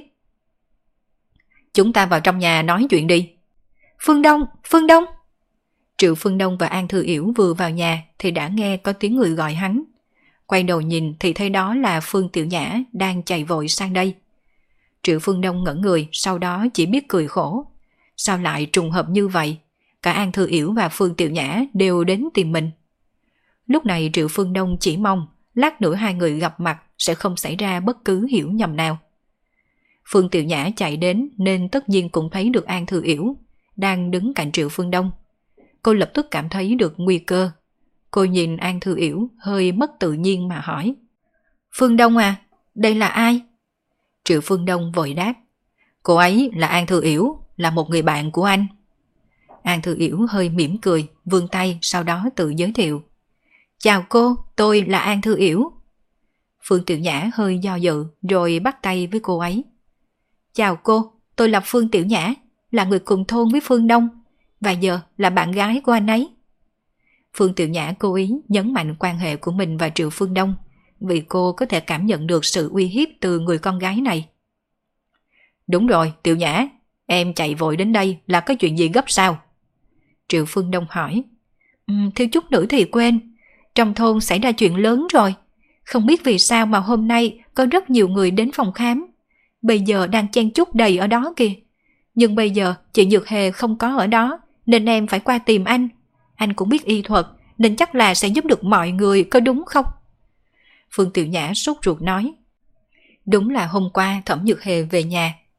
Chúng ta vào trong nhà nói chuyện đi. Phương Đông, Phương Đông. Triệu Phương Đông và An Thư Yểu vừa vào nhà thì đã nghe có tiếng người gọi hắn. Quay đầu nhìn thì thấy đó là Phương Tiểu Nhã đang chạy vội sang đây. Triệu Phương Đông ngẩn người, sau đó chỉ biết cười khổ. Sao lại trùng hợp như vậy? Cả An Thư Yểu và Phương Tiểu Nhã đều đến tìm mình. Lúc này Triệu Phương Đông chỉ mong lát nữa hai người gặp mặt sẽ không xảy ra bất cứ hiểu nhầm nào. Phương Tiểu Nhã chạy đến nên tất nhiên cũng thấy được An Thư Yểu đang đứng cạnh Triệu Phương Đông. Cô lập tức cảm thấy được nguy cơ. Cô nhìn An Thư Yểu hơi mất tự nhiên mà hỏi. Phương Đông à, đây là ai? Triệu Phương Đông vội đáp. Cô ấy là An Thư Yểu, là một người bạn của anh. An Thư Yểu hơi mỉm cười, vươn tay sau đó tự giới thiệu. Chào cô, tôi là An Thư Yểu. Phương Tiểu Nhã hơi do dự rồi bắt tay với cô ấy. Chào cô, tôi là Phương Tiểu Nhã, là người cùng thôn với Phương Đông, và giờ là bạn gái của anh ấy. Phương Tiểu Nhã cố ý nhấn mạnh quan hệ của mình và Triệu Phương Đông, vì cô có thể cảm nhận được sự uy hiếp từ người con gái này. Đúng rồi, Tiểu Nhã, em chạy vội đến đây là có chuyện gì gấp sao? Triệu Phương Đông hỏi. Thiếu chút nữa thì quên, trong thôn xảy ra chuyện lớn rồi. Không biết vì sao mà hôm nay có rất nhiều người đến phòng khám. Bây giờ đang chen chúc đầy ở đó kìa. Nhưng bây giờ chị Nhược Hề không có ở đó, nên em phải qua tìm anh. Anh cũng biết y thuật, nên chắc là sẽ giúp được mọi người, có đúng không? Phương Tiểu Nhã sốt ruột nói. Đúng là hôm qua Thẩm Nhược Hề về nhà,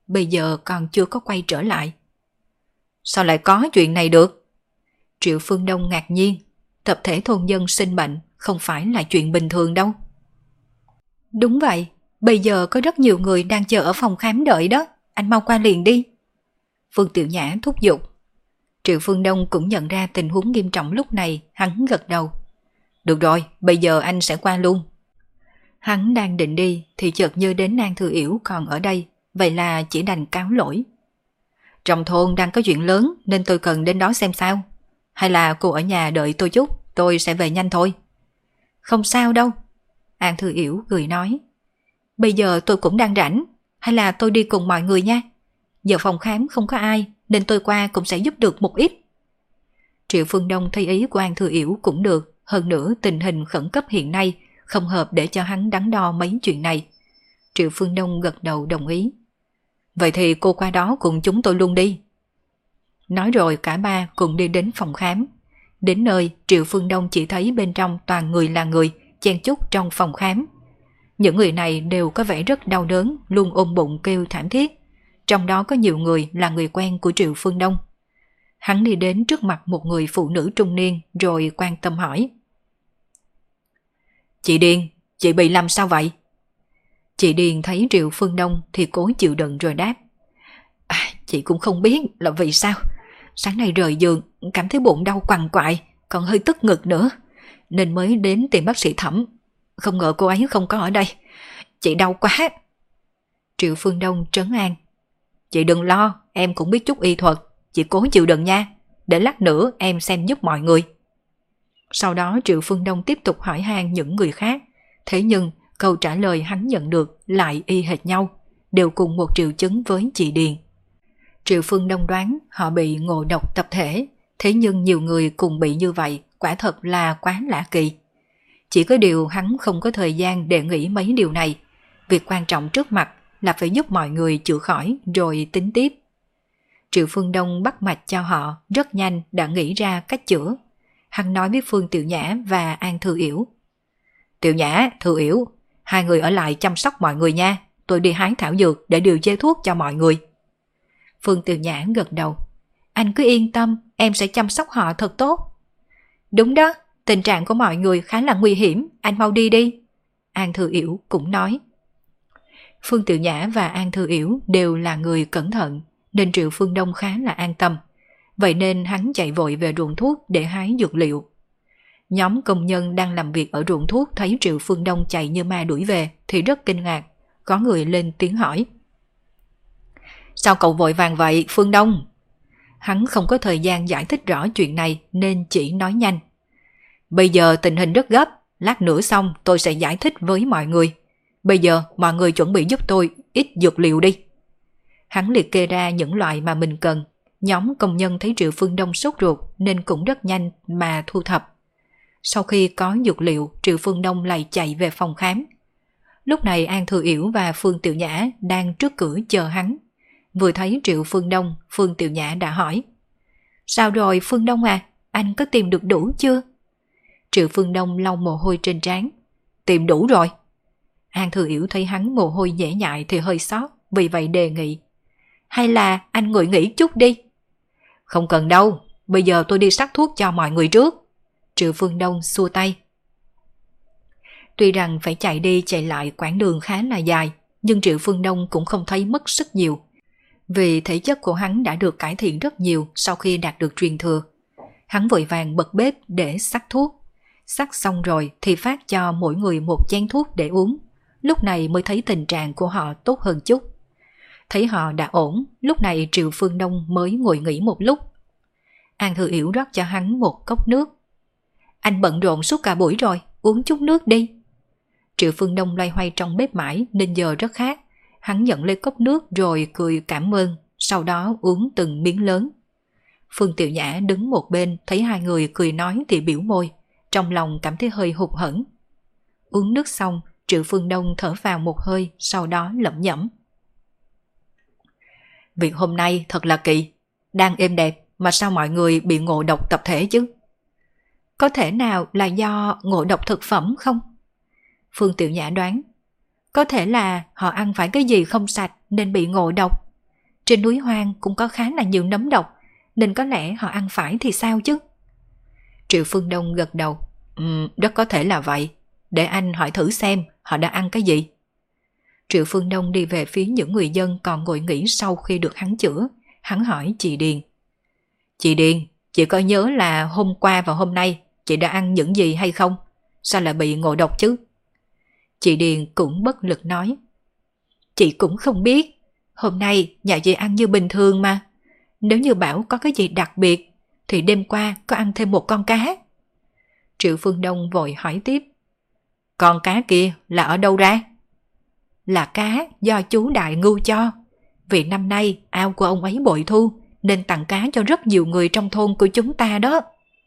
bây giờ còn chưa có quay trở lại. Sao lại có chuyện này được? Triệu Phương Đông ngạc nhiên, tập thể thôn dân sinh bệnh không phải là chuyện bình thường đâu. Đúng vậy, bây giờ có rất nhiều người đang chờ ở phòng khám đợi đó, anh mau qua liền đi. Phương Tiểu Nhã thúc giục. Triệu Phương Đông cũng nhận ra tình huống nghiêm trọng lúc này, hắn gật đầu. Được rồi, bây giờ anh sẽ qua luôn. Hắn đang định đi thì chợt nhớ đến An Thư Yểu còn ở đây, vậy là chỉ đành cáo lỗi. Trong thôn đang có chuyện lớn nên tôi cần đến đó xem sao. Hay là cô ở nhà đợi tôi chút, tôi sẽ về nhanh thôi. Không sao đâu. An Thư Yểu cười nói. Bây giờ tôi cũng đang rảnh, hay là tôi đi cùng mọi người nha. Giờ phòng khám không có ai nên tôi qua cũng sẽ giúp được một ít. Triệu Phương Đông thấy ý của An Thư Yểu cũng được, hơn nữa tình hình khẩn cấp hiện nay không hợp để cho hắn đắn đo mấy chuyện này. Triệu Phương Đông gật đầu đồng ý. Vậy thì cô qua đó cùng chúng tôi luôn đi. Nói rồi cả ba cùng đi đến phòng khám. Đến nơi Triệu Phương Đông chỉ thấy bên trong toàn người là người, chen chúc trong phòng khám. Những người này đều có vẻ rất đau đớn, luôn ôm bụng kêu thảm thiết. Trong đó có nhiều người là người quen của Triệu Phương Đông. Hắn đi đến trước mặt một người phụ nữ trung niên rồi quan tâm hỏi. Chị Điền, chị bị làm sao vậy? Chị Điền thấy Triệu Phương Đông thì cố chịu đựng rồi đáp. Chị cũng không biết là vì sao. Sáng nay rời giường, cảm thấy bụng đau quằn quại, còn hơi tức ngực nữa, nên mới đến tìm bác sĩ Thẩm. Không ngờ cô ấy không có ở đây. Chị đau quá. Triệu Phương Đông trấn an. Chị đừng lo, em cũng biết chút y thuật. Chị cố chịu đựng nha, để lát nữa em xem giúp mọi người. Sau đó Triệu Phương Đông tiếp tục hỏi han những người khác. Thế nhưng câu trả lời hắn nhận được lại y hệt nhau, đều cùng một triệu chứng với chị Điền. Triệu Phương Đông đoán họ bị ngộ độc tập thể, thế nhưng nhiều người cùng bị như vậy quả thật là quá lạ kỳ. Chỉ có điều hắn không có thời gian để nghĩ mấy điều này. Việc quan trọng trước mặt là phải giúp mọi người chữa khỏi rồi tính tiếp. Triệu Phương Đông bắt mạch cho họ rất nhanh đã nghĩ ra cách chữa. Hắn nói với Phương Tiểu Nhã và An Thư Yểu. Tiểu Nhã, Thư Yểu, hai người ở lại chăm sóc mọi người nha. Tôi đi hái thảo dược để điều chế thuốc cho mọi người. Phương Tiểu Nhã gật đầu. Anh cứ yên tâm, em sẽ chăm sóc họ thật tốt. Đúng đó, tình trạng của mọi người khá là nguy hiểm, anh mau đi đi. An Thư Yểu cũng nói. Phương Tiểu Nhã và An Thư Yểu đều là người cẩn thận, nên Triệu Phương Đông khá là an tâm. Vậy nên hắn chạy vội về ruộng thuốc để hái dược liệu. Nhóm công nhân đang làm việc ở ruộng thuốc thấy Triệu Phương Đông chạy như ma đuổi về thì rất kinh ngạc. Có người lên tiếng hỏi. Sao cậu vội vàng vậy, Phương Đông? Hắn không có thời gian giải thích rõ chuyện này nên chỉ nói nhanh. Bây giờ tình hình rất gấp, lát nữa xong tôi sẽ giải thích với mọi người. Bây giờ mọi người chuẩn bị giúp tôi ít dược liệu đi. Hắn liệt kê ra những loại mà mình cần. Nhóm công nhân thấy Triệu Phương Đông sốt ruột nên cũng rất nhanh mà thu thập. Sau khi có dược liệu, Triệu Phương Đông lại chạy về phòng khám. Lúc này An Thư Yểu và Phương Tiểu Nhã đang trước cửa chờ hắn. Vừa thấy Triệu Phương Đông, Phương Tiểu Nhã đã hỏi. Sao rồi Phương Đông à, anh có tìm được đủ chưa? Triệu Phương Đông lau mồ hôi trên trán. Tìm đủ rồi. An Thư Yểu thấy hắn mồ hôi nhễ nhại thì hơi xót, vì vậy đề nghị. Hay là anh ngồi nghỉ chút đi. Không cần đâu, bây giờ tôi đi sắc thuốc cho mọi người trước. Triệu Phương Đông xua tay. Tuy rằng phải chạy đi chạy lại quãng đường khá là dài, nhưng Triệu Phương Đông cũng không thấy mất sức nhiều. Vì thể chất của hắn đã được cải thiện rất nhiều sau khi đạt được truyền thừa. Hắn vội vàng bật bếp để sắc thuốc. Sắc xong rồi thì phát cho mỗi người một chén thuốc để uống. Lúc này mới thấy tình trạng của họ tốt hơn chút. Thấy họ đã ổn, lúc này Triệu Phương Đông mới ngồi nghỉ một lúc. An Thư Yểu rót cho hắn một cốc nước. Anh bận rộn suốt cả buổi rồi, uống chút nước đi. Triệu Phương Đông loay hoay trong bếp mãi nên giờ rất khát. Hắn nhận lấy cốc nước rồi cười cảm ơn, sau đó uống từng miếng lớn. Phương Tiểu Nhã đứng một bên thấy hai người cười nói thì biểu môi, trong lòng cảm thấy hơi hụt hẫng. Uống nước xong, Triệu Phương Đông thở vào một hơi, sau đó lẩm nhẩm. Việc hôm nay thật là kỳ, đang êm đẹp mà sao mọi người bị ngộ độc tập thể chứ? Có thể nào là do ngộ độc thực phẩm không? Phương Tiểu Nhã đoán. Có thể là họ ăn phải cái gì không sạch nên bị ngộ độc. Trên núi hoang cũng có khá là nhiều nấm độc, nên có lẽ họ ăn phải thì sao chứ? Triệu Phương Đông gật đầu. Rất có thể là vậy. Để anh hỏi thử xem họ đã ăn cái gì. Triệu Phương Đông đi về phía những người dân còn ngồi nghỉ sau khi được hắn chữa. Hắn hỏi chị Điền. Chị Điền, chị có nhớ là hôm qua và hôm nay chị đã ăn những gì hay không? Sao lại bị ngộ độc chứ? Chị Điền cũng bất lực nói. Chị cũng không biết. Hôm nay nhà chị ăn như bình thường mà. Nếu như bảo có cái gì đặc biệt thì đêm qua có ăn thêm một con cá. Triệu Phương Đông vội hỏi tiếp. Con cá kia là ở đâu ra? Là cá do chú Đại Ngưu cho. Vì năm nay ao của ông ấy bội thu nên tặng cá cho rất nhiều người trong thôn của chúng ta đó.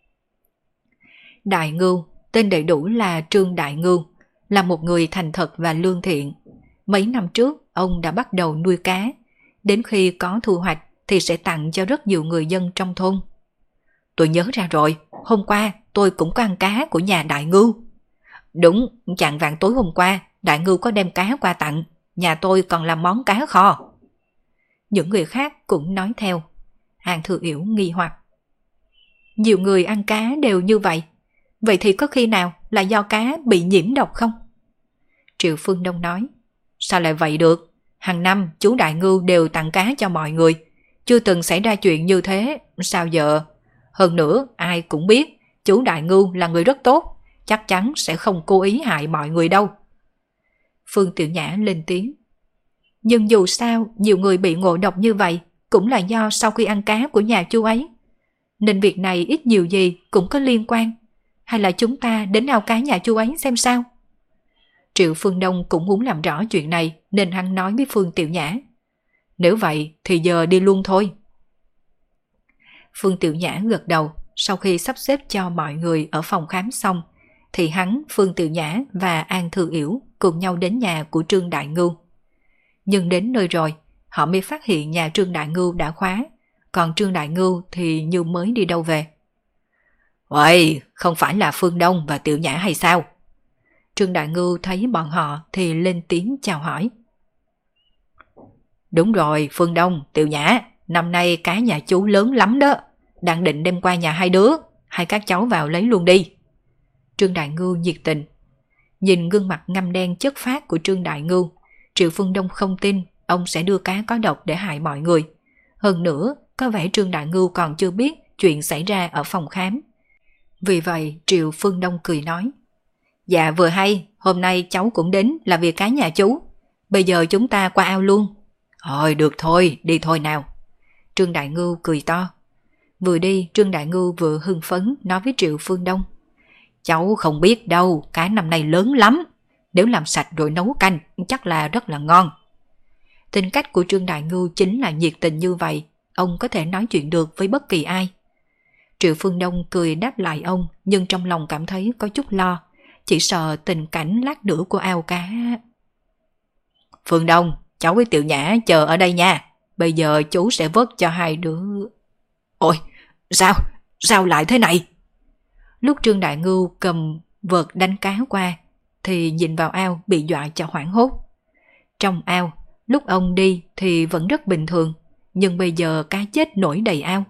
Đại Ngưu, tên đầy đủ là Trương Đại Ngưu, là một người thành thật và lương thiện. Mấy năm trước ông đã bắt đầu nuôi cá. Đến khi có thu hoạch thì sẽ tặng cho rất nhiều người dân trong thôn. Tôi nhớ ra rồi, hôm qua tôi cũng có ăn cá của nhà Đại Ngưu. Đúng, chạng vạng tối hôm qua Đại Ngưu có đem cá qua tặng. Nhà tôi còn làm món cá kho. Những người khác cũng nói theo. Hàng Thừa Yểu nghi hoặc. Nhiều người ăn cá đều như vậy. Vậy thì có khi nào là do cá bị nhiễm độc không? Triệu Phương Đông nói. Sao lại vậy được? Hàng năm chú Đại Ngưu đều tặng cá cho mọi người. Chưa từng xảy ra chuyện như thế. Sao giờ? Hơn nữa ai cũng biết chú Đại Ngưu là người rất tốt. Chắc chắn sẽ không cố ý hại mọi người đâu. Phương Tiểu Nhã lên tiếng. Nhưng dù sao nhiều người bị ngộ độc như vậy cũng là do sau khi ăn cá của nhà chú ấy. Nên việc này ít nhiều gì cũng có liên quan. Hay là chúng ta đến ao cá nhà chú ấy xem sao? Triệu Phương Đông cũng muốn làm rõ chuyện này nên hắn nói với Phương Tiểu Nhã. Nếu vậy thì giờ đi luôn thôi. Phương Tiểu Nhã gật đầu. Sau khi sắp xếp cho mọi người ở phòng khám xong thì hắn, Phương Tiểu Nhã và An Thư Yểu cùng nhau đến nhà của Trương Đại Ngưu. Nhưng đến nơi rồi họ mới phát hiện nhà Trương Đại Ngưu đã khóa. Còn Trương Đại Ngưu thì như mới đi đâu về. Vậy không phải là Phương Đông và Tiểu Nhã hay sao? Trương Đại Ngưu thấy bọn họ thì lên tiếng chào hỏi. Đúng rồi Phương Đông, Tiểu Nhã, năm nay cá nhà chú lớn lắm đó. Đang định đem qua nhà hai đứa. Hai các cháu vào lấy luôn đi. Trương Đại Ngưu nhiệt tình. Nhìn gương mặt ngăm đen chất phác của Trương Đại Ngưu, Triệu Phương Đông không tin ông sẽ đưa cá có độc để hại mọi người. Hơn nữa, có vẻ Trương Đại Ngưu còn chưa biết chuyện xảy ra ở phòng khám. Vì vậy Triệu Phương Đông cười nói. Dạ vừa hay, hôm nay cháu cũng đến là vì cá nhà chú. Bây giờ chúng ta qua ao luôn. Được thôi, đi thôi nào. Trương Đại Ngưu cười to. Vừa đi Trương Đại Ngưu vừa hưng phấn nói với Triệu Phương Đông. Cháu không biết đâu, cá năm nay lớn lắm. Nếu làm sạch rồi nấu canh chắc là rất là ngon. Tính cách của Trương Đại Ngưu chính là nhiệt tình như vậy. Ông có thể nói chuyện được với bất kỳ ai. Triệu Phương Đông cười đáp lại ông, nhưng trong lòng cảm thấy có chút lo. Chỉ sợ tình cảnh lát nữa của ao cá. Phương Đông, cháu với Tiểu Nhã chờ ở đây nha. Bây giờ chú sẽ vớt cho hai đứa. Ôi, sao lại thế này? Lúc Trương Đại Ngưu cầm vợt đánh cá qua thì nhìn vào ao bị dọa cho hoảng hốt. Trong ao, lúc ông đi thì vẫn rất bình thường, nhưng bây giờ cá chết nổi đầy ao.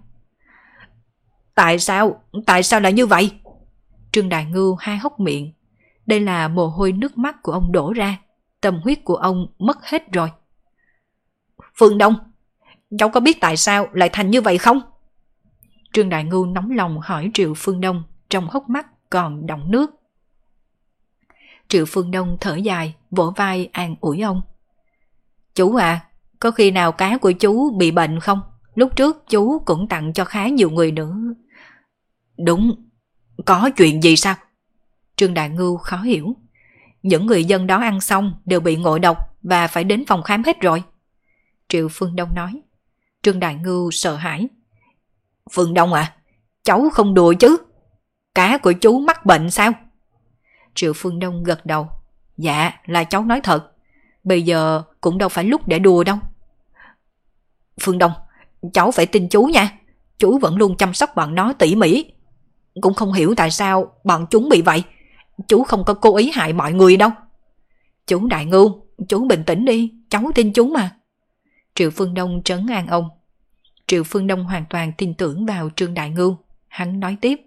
Tại sao lại như vậy? Trương Đại Ngưu há hốc miệng. Đây là mồ hôi nước mắt của ông đổ ra. Tâm huyết của ông mất hết rồi. Phương Đông, cháu có biết tại sao lại thành như vậy không? Trương Đại Ngưu nóng lòng hỏi Triệu Phương Đông, trong hốc mắt còn đọng nước. Triệu Phương Đông thở dài, vỗ vai an ủi ông. Chú à, có khi nào cá của chú bị bệnh không? Lúc trước chú cũng tặng cho khá nhiều người nữa. Đúng, có chuyện gì sao? Trương Đại Ngưu khó hiểu. Những người dân đó ăn xong đều bị ngộ độc và phải đến phòng khám hết rồi. Triệu Phương Đông nói. Trương Đại Ngưu sợ hãi. Phương Đông à, cháu không đùa chứ? Cá của chú mắc bệnh sao? Triệu Phương Đông gật đầu. Dạ, là cháu nói thật. Bây giờ cũng đâu phải lúc để đùa đâu. Phương Đông, cháu phải tin chú nha. Chú vẫn luôn chăm sóc bọn nó tỉ mỉ. Cũng không hiểu tại sao bọn chúng bị vậy. Chú không có cố ý hại mọi người đâu. Chú Đại Ngưu, chú bình tĩnh đi, cháu tin chú mà. Triệu Phương Đông trấn an ông. Triệu Phương Đông hoàn toàn tin tưởng vào Trương Đại Ngưu. Hắn nói tiếp.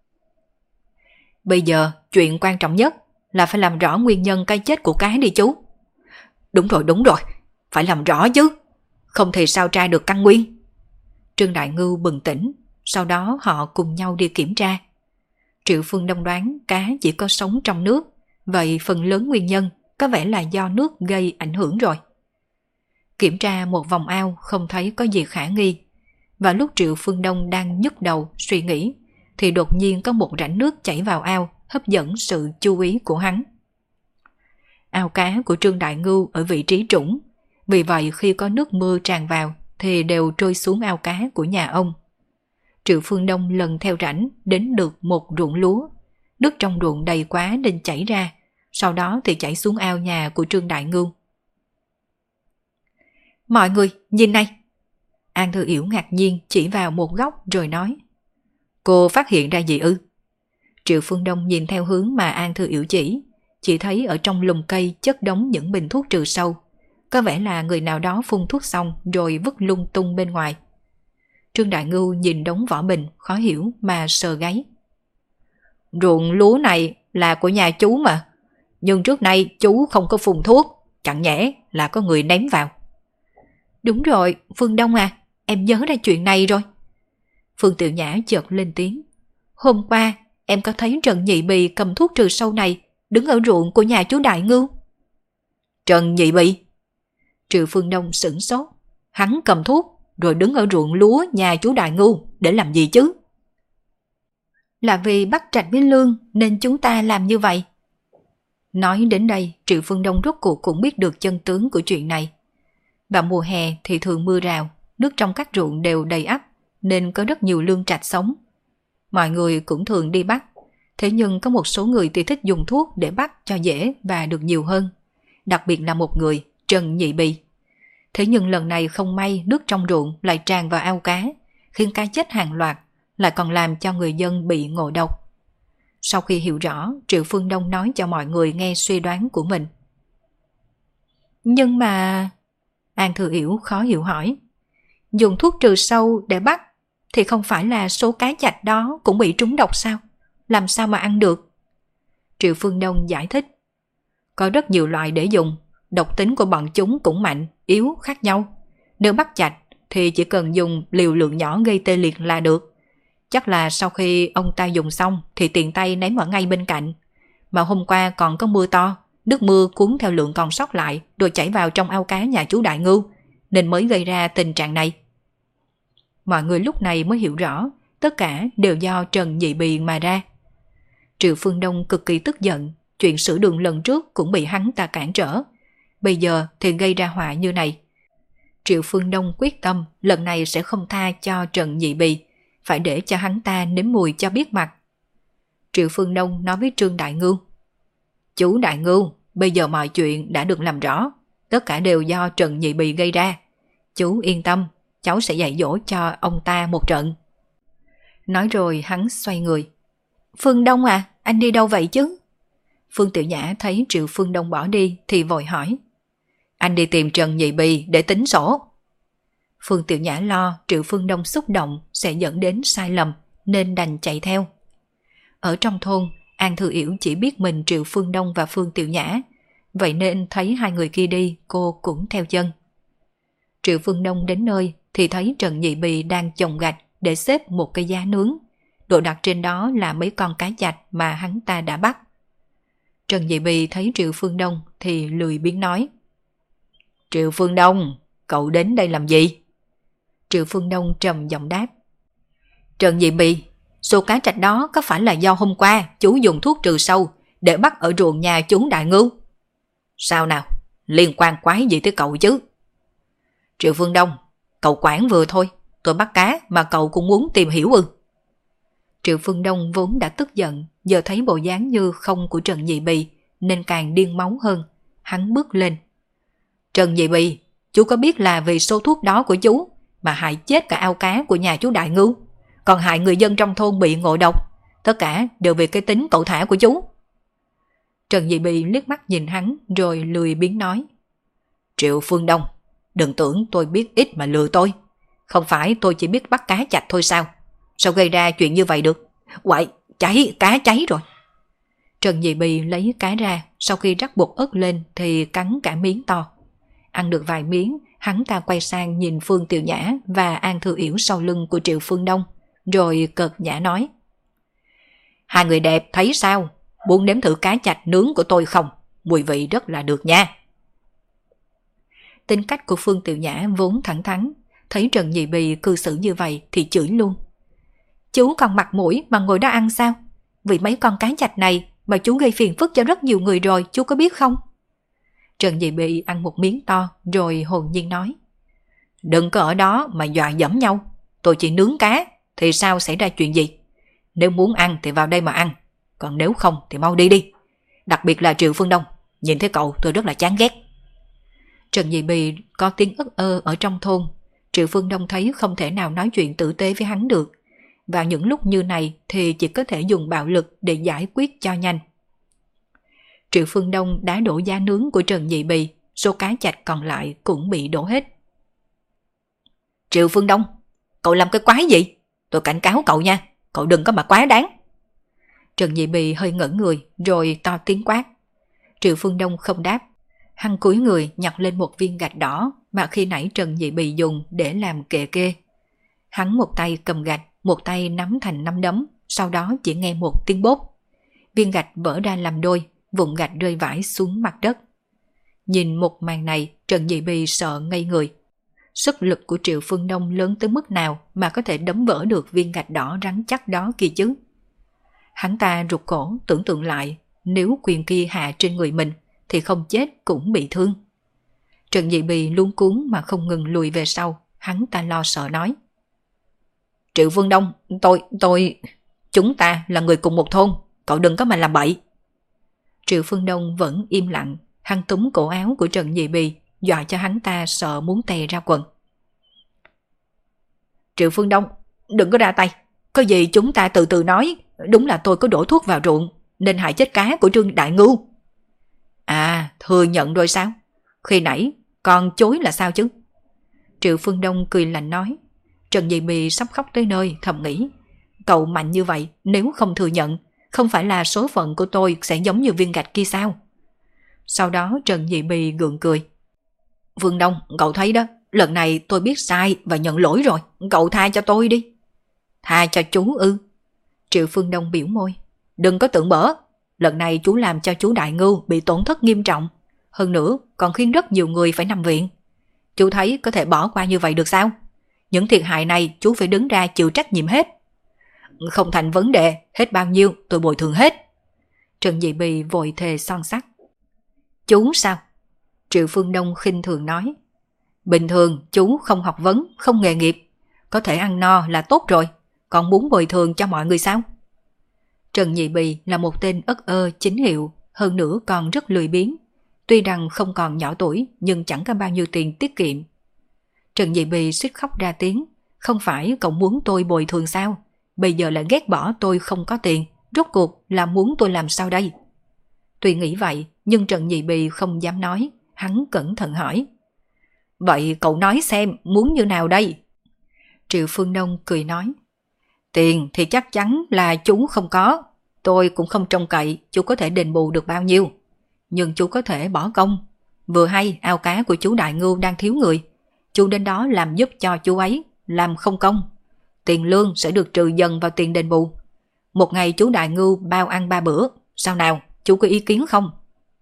Bây giờ chuyện quan trọng nhất là phải làm rõ nguyên nhân cái chết của cá đi chú. Đúng rồi, phải làm rõ chứ, không thể sao tra được căn nguyên. Trương Đại Ngưu bừng tỉnh, sau đó họ cùng nhau đi kiểm tra. Triệu Phương Đông đoán cá chỉ có sống trong nước, vậy phần lớn nguyên nhân có vẻ là do nước gây ảnh hưởng rồi. Kiểm tra một vòng ao không thấy có gì khả nghi, và lúc Triệu Phương Đông đang nhức đầu suy nghĩ thì đột nhiên có một rãnh nước chảy vào ao hấp dẫn sự chú ý của hắn. Ao cá của Trương Đại Ngưu ở vị trí trũng, vì vậy khi có nước mưa tràn vào thì đều trôi xuống ao cá của nhà ông. Triệu Phương Đông lần theo rãnh đến được một ruộng lúa, nước trong ruộng đầy quá nên chảy ra, sau đó thì chảy xuống ao nhà của Trương Đại Ngưu. Mọi người, nhìn này! An Thư Yểu ngạc nhiên chỉ vào một góc rồi nói. Cô phát hiện ra gì ư? Triệu Phương Đông nhìn theo hướng mà An Thư Yểu chỉ thấy ở trong lùm cây chất đống những bình thuốc trừ sâu. Có vẻ là người nào đó phun thuốc xong rồi vứt lung tung bên ngoài. Trương Đại Ngưu nhìn đống vỏ bình khó hiểu mà sờ gáy. Ruộng lúa này là của nhà chú mà, nhưng trước nay chú không có phun thuốc, chẳng nhẽ là có người ném vào. Đúng rồi, Phương Đông à, em nhớ ra chuyện này rồi. Phương Tiểu Nhã chợt lên tiếng. Hôm qua em có thấy Trần Nhị Bì cầm thuốc trừ sâu này đứng ở ruộng của nhà chú Đại Ngưu. Trần Nhị Bì? Triệu Phương Đông sửng sốt. Hắn cầm thuốc rồi đứng ở ruộng lúa nhà chú Đại Ngưu để làm gì chứ? Là vì bắt Trạch với Lương nên chúng ta làm như vậy. Nói đến đây, Triệu Phương Đông rốt cuộc cũng biết được chân tướng của chuyện này. Vào mùa hè thì thường mưa rào, nước trong các ruộng đều đầy ắp nên có rất nhiều lương trạch sống. Mọi người cũng thường đi bắt, thế nhưng có một số người thì thích dùng thuốc để bắt cho dễ và được nhiều hơn. Đặc biệt là một người, Trần Nhị Bì. Thế nhưng lần này không may nước trong ruộng lại tràn vào ao cá, khiến cá chết hàng loạt, lại còn làm cho người dân bị ngộ độc. Sau khi hiểu rõ, Triệu Phương Đông nói cho mọi người nghe suy đoán của mình. Nhưng mà... An Thư Yểu khó hiểu hỏi. Dùng thuốc trừ sâu để bắt thì không phải là số cá chạch đó cũng bị trúng độc sao? Làm sao mà ăn được? Triệu Phương Đông giải thích. Có rất nhiều loại để dùng, độc tính của bọn chúng cũng mạnh, yếu khác nhau. Nếu bắt chạch thì chỉ cần dùng liều lượng nhỏ gây tê liệt là được. Chắc là sau khi ông ta dùng xong thì tiện tay ném ở ngay bên cạnh. Mà hôm qua còn có mưa to, nước mưa cuốn theo lượng còn sót lại rồi chảy vào trong ao cá nhà chú Đại Ngưu, nên mới gây ra tình trạng này. Mọi người lúc này mới hiểu rõ, tất cả đều do Trần Nhị Bì mà ra. Triệu Phương Đông cực kỳ tức giận, chuyện sửa đường lần trước cũng bị hắn ta cản trở. Bây giờ thì gây ra họa như này. Triệu Phương Đông quyết tâm lần này sẽ không tha cho Trần Nhị Bì, phải để cho hắn ta nếm mùi cho biết mặt. Triệu Phương Đông nói với Trương Đại Ngưu. Chú Đại Ngưu, bây giờ mọi chuyện đã được làm rõ, tất cả đều do Trần Nhị Bì gây ra. Chú yên tâm, cháu sẽ dạy dỗ cho ông ta một trận. Nói rồi hắn xoay người. Phương Đông à, anh đi đâu vậy chứ? Phương Tiểu Nhã thấy Triệu Phương Đông bỏ đi thì vội hỏi. Anh đi tìm Trần Nhị Bì để tính sổ. Phương Tiểu Nhã lo Triệu Phương Đông xúc động sẽ dẫn đến sai lầm nên đành chạy theo. Ở trong thôn, An Thư Yểu chỉ biết mình Triệu Phương Đông và Phương Tiểu Nhã, vậy nên thấy hai người kia đi cô cũng theo chân. Triệu Phương Đông đến nơi thì thấy Trần Nhị Bì đang chồng gạch để xếp một cái giá nướng. Đồ đặt trên đó là mấy con cá chạch mà hắn ta đã bắt. Trần Nhị Bì thấy Triệu Phương Đông thì lười biếng nói. Triệu Phương Đông, cậu đến đây làm gì? Triệu Phương Đông trầm giọng đáp. Trần Nhị Bì, số cá trạch đó có phải là do hôm qua chú dùng thuốc trừ sâu để bắt ở ruộng nhà chú Đại Ngưu? Sao nào, liên quan quái gì tới cậu chứ? Triệu Phương Đông, cậu quản vừa thôi, tôi bắt cá mà cậu cũng muốn tìm hiểu ư? Triệu Phương Đông vốn đã tức giận, giờ thấy bộ dáng như không của Trần Nhị Bì nên càng điên máu hơn. Hắn bước lên. Trần Nhị Bì, chú có biết là vì số thuốc đó của chú mà hại chết cả ao cá của nhà chú Đại Ngưu, còn hại người dân trong thôn bị ngộ độc, tất cả đều vì cái tính cẩu thả của chú. Trần Nhị Bì liếc mắt nhìn hắn rồi lười biếng nói. Triệu Phương Đông, Đừng tưởng tôi biết ít mà lừa tôi. Không phải tôi chỉ biết bắt cá chạch thôi sao? Sao gây ra chuyện như vậy được? Uầy, cá cháy rồi. Trần Nhị Bì lấy cá ra, sau khi rắc bột ớt lên thì cắn cả miếng to. Ăn được vài miếng, hắn ta quay sang nhìn Phương Tiểu Nhã và An Thư Yểu sau lưng của Triệu Phương Đông, rồi cợt nhã nói: Hai người đẹp thấy sao? Muốn nếm thử cá chạch nướng của tôi không? Mùi vị rất là được nha. Tính cách của Phương Tiểu Nhã vốn thẳng thắn, thấy Trần Nhị Bì cư xử như vậy thì chửi luôn: Chú còn mặt mũi mà ngồi đó ăn sao? Vì mấy con cá chạch này mà chú gây phiền phức cho rất nhiều người rồi, chú có biết không? Trần Nhị Bì ăn một miếng to rồi hồn nhiên nói: Đừng có ở đó mà dọa dẫm nhau. Tôi chỉ nướng cá thì sao xảy ra chuyện gì? Nếu muốn ăn thì vào đây mà ăn, còn nếu không thì mau đi đi. Đặc biệt là Triệu Phương Đông, nhìn thấy cậu tôi rất là chán ghét. Trần Nhị Bì có tiếng ức ơ ở trong thôn. Triệu Phương Đông thấy không thể nào nói chuyện tử tế với hắn được. Vào những lúc như này thì chỉ có thể dùng bạo lực để giải quyết cho nhanh. Triệu Phương Đông đã đổ da nướng của Trần Nhị Bì, số cá chạch còn lại cũng bị đổ hết. Triệu Phương Đông, cậu làm cái quái gì? Tôi cảnh cáo cậu nha, cậu đừng có mà quá đáng. Trần Nhị Bì hơi ngẩn người rồi to tiếng quát. Triệu Phương Đông không đáp. Hắn cúi người nhặt lên một viên gạch đỏ mà khi nãy Trần Nhị Bì dùng để làm kệ kê. Hắn một tay cầm gạch, một tay nắm thành nắm đấm, sau đó chỉ nghe một tiếng bốp. Viên gạch vỡ ra làm đôi, vụn gạch rơi vãi xuống mặt đất. Nhìn một màn này, Trần Nhị Bì sợ ngây người. Sức lực của Triệu Phương Đông lớn tới mức nào mà có thể đấm vỡ được viên gạch đỏ rắn chắc đó kia chứ? Hắn ta rụt cổ tưởng tượng lại, nếu quyền kia hạ trên người mình thì không chết cũng bị thương. Trần Nhị Bì luống cuống mà không ngừng lùi về sau, hắn ta lo sợ nói: Triệu Phương Đông, chúng ta là người cùng một thôn, cậu đừng có mà làm bậy. Triệu Phương Đông vẫn im lặng, hắn túm cổ áo của Trần Nhị Bì, dọa cho hắn ta sợ muốn tè ra quần. Triệu Phương Đông, đừng có ra tay, có gì chúng ta từ từ nói, đúng là tôi có đổ thuốc vào ruộng, nên hại chết cá của Trương Đại Ngưu. À, thừa nhận rồi sao? Khi nãy, còn chối là sao chứ? Triệu Phương Đông cười lạnh nói. Trần Nhị Bì sắp khóc tới nơi, thầm nghĩ: Cậu mạnh như vậy, nếu không thừa nhận, không phải là số phận của tôi sẽ giống như viên gạch kia sao? Sau đó Trần Nhị Bì gượng cười. Phương Đông, cậu thấy đó, lần này tôi biết sai và nhận lỗi rồi, cậu tha cho tôi đi. Tha cho chú ư? Triệu Phương Đông biểu môi. Đừng có tưởng bở, lần này chú làm cho chú Đại Ngưu bị tổn thất nghiêm trọng, hơn nữa còn khiến rất nhiều người phải nằm viện. Chú thấy có thể bỏ qua như vậy được sao? Những thiệt hại này chú phải đứng ra chịu trách nhiệm hết. Không thành vấn đề, hết bao nhiêu tôi bồi thường hết. Trần Nhị Bì vội thề son sắt. Chú sao? Triệu Phương Đông khinh thường nói. Bình thường chú không học vấn, không nghề nghiệp, có thể ăn no là tốt rồi, còn muốn bồi thường cho mọi người sao? Trần Nhị Bì là một tên ất ơ chính hiệu, hơn nữa còn rất lười biếng. Tuy rằng không còn nhỏ tuổi nhưng chẳng có bao nhiêu tiền tiết kiệm. Trần Nhị Bì suýt khóc ra tiếng. Không phải cậu muốn tôi bồi thường sao? Bây giờ lại ghét bỏ tôi không có tiền, rốt cuộc là muốn tôi làm sao đây? Tuy nghĩ vậy nhưng Trần Nhị Bì không dám nói. Hắn cẩn thận hỏi. Vậy cậu nói xem muốn như nào đây? Triệu Phương Đông cười nói. Tiền thì chắc chắn là chú không có. Tôi cũng không trông cậy chú có thể đền bù được bao nhiêu. Nhưng chú có thể bỏ công. Vừa hay ao cá của chú Đại Ngưu đang thiếu người, chú đến đó làm giúp cho chú ấy, làm không công. Tiền lương sẽ được trừ dần vào tiền đền bù. Một ngày chú Đại Ngưu bao ăn 3 bữa. Sao nào, chú có ý kiến không?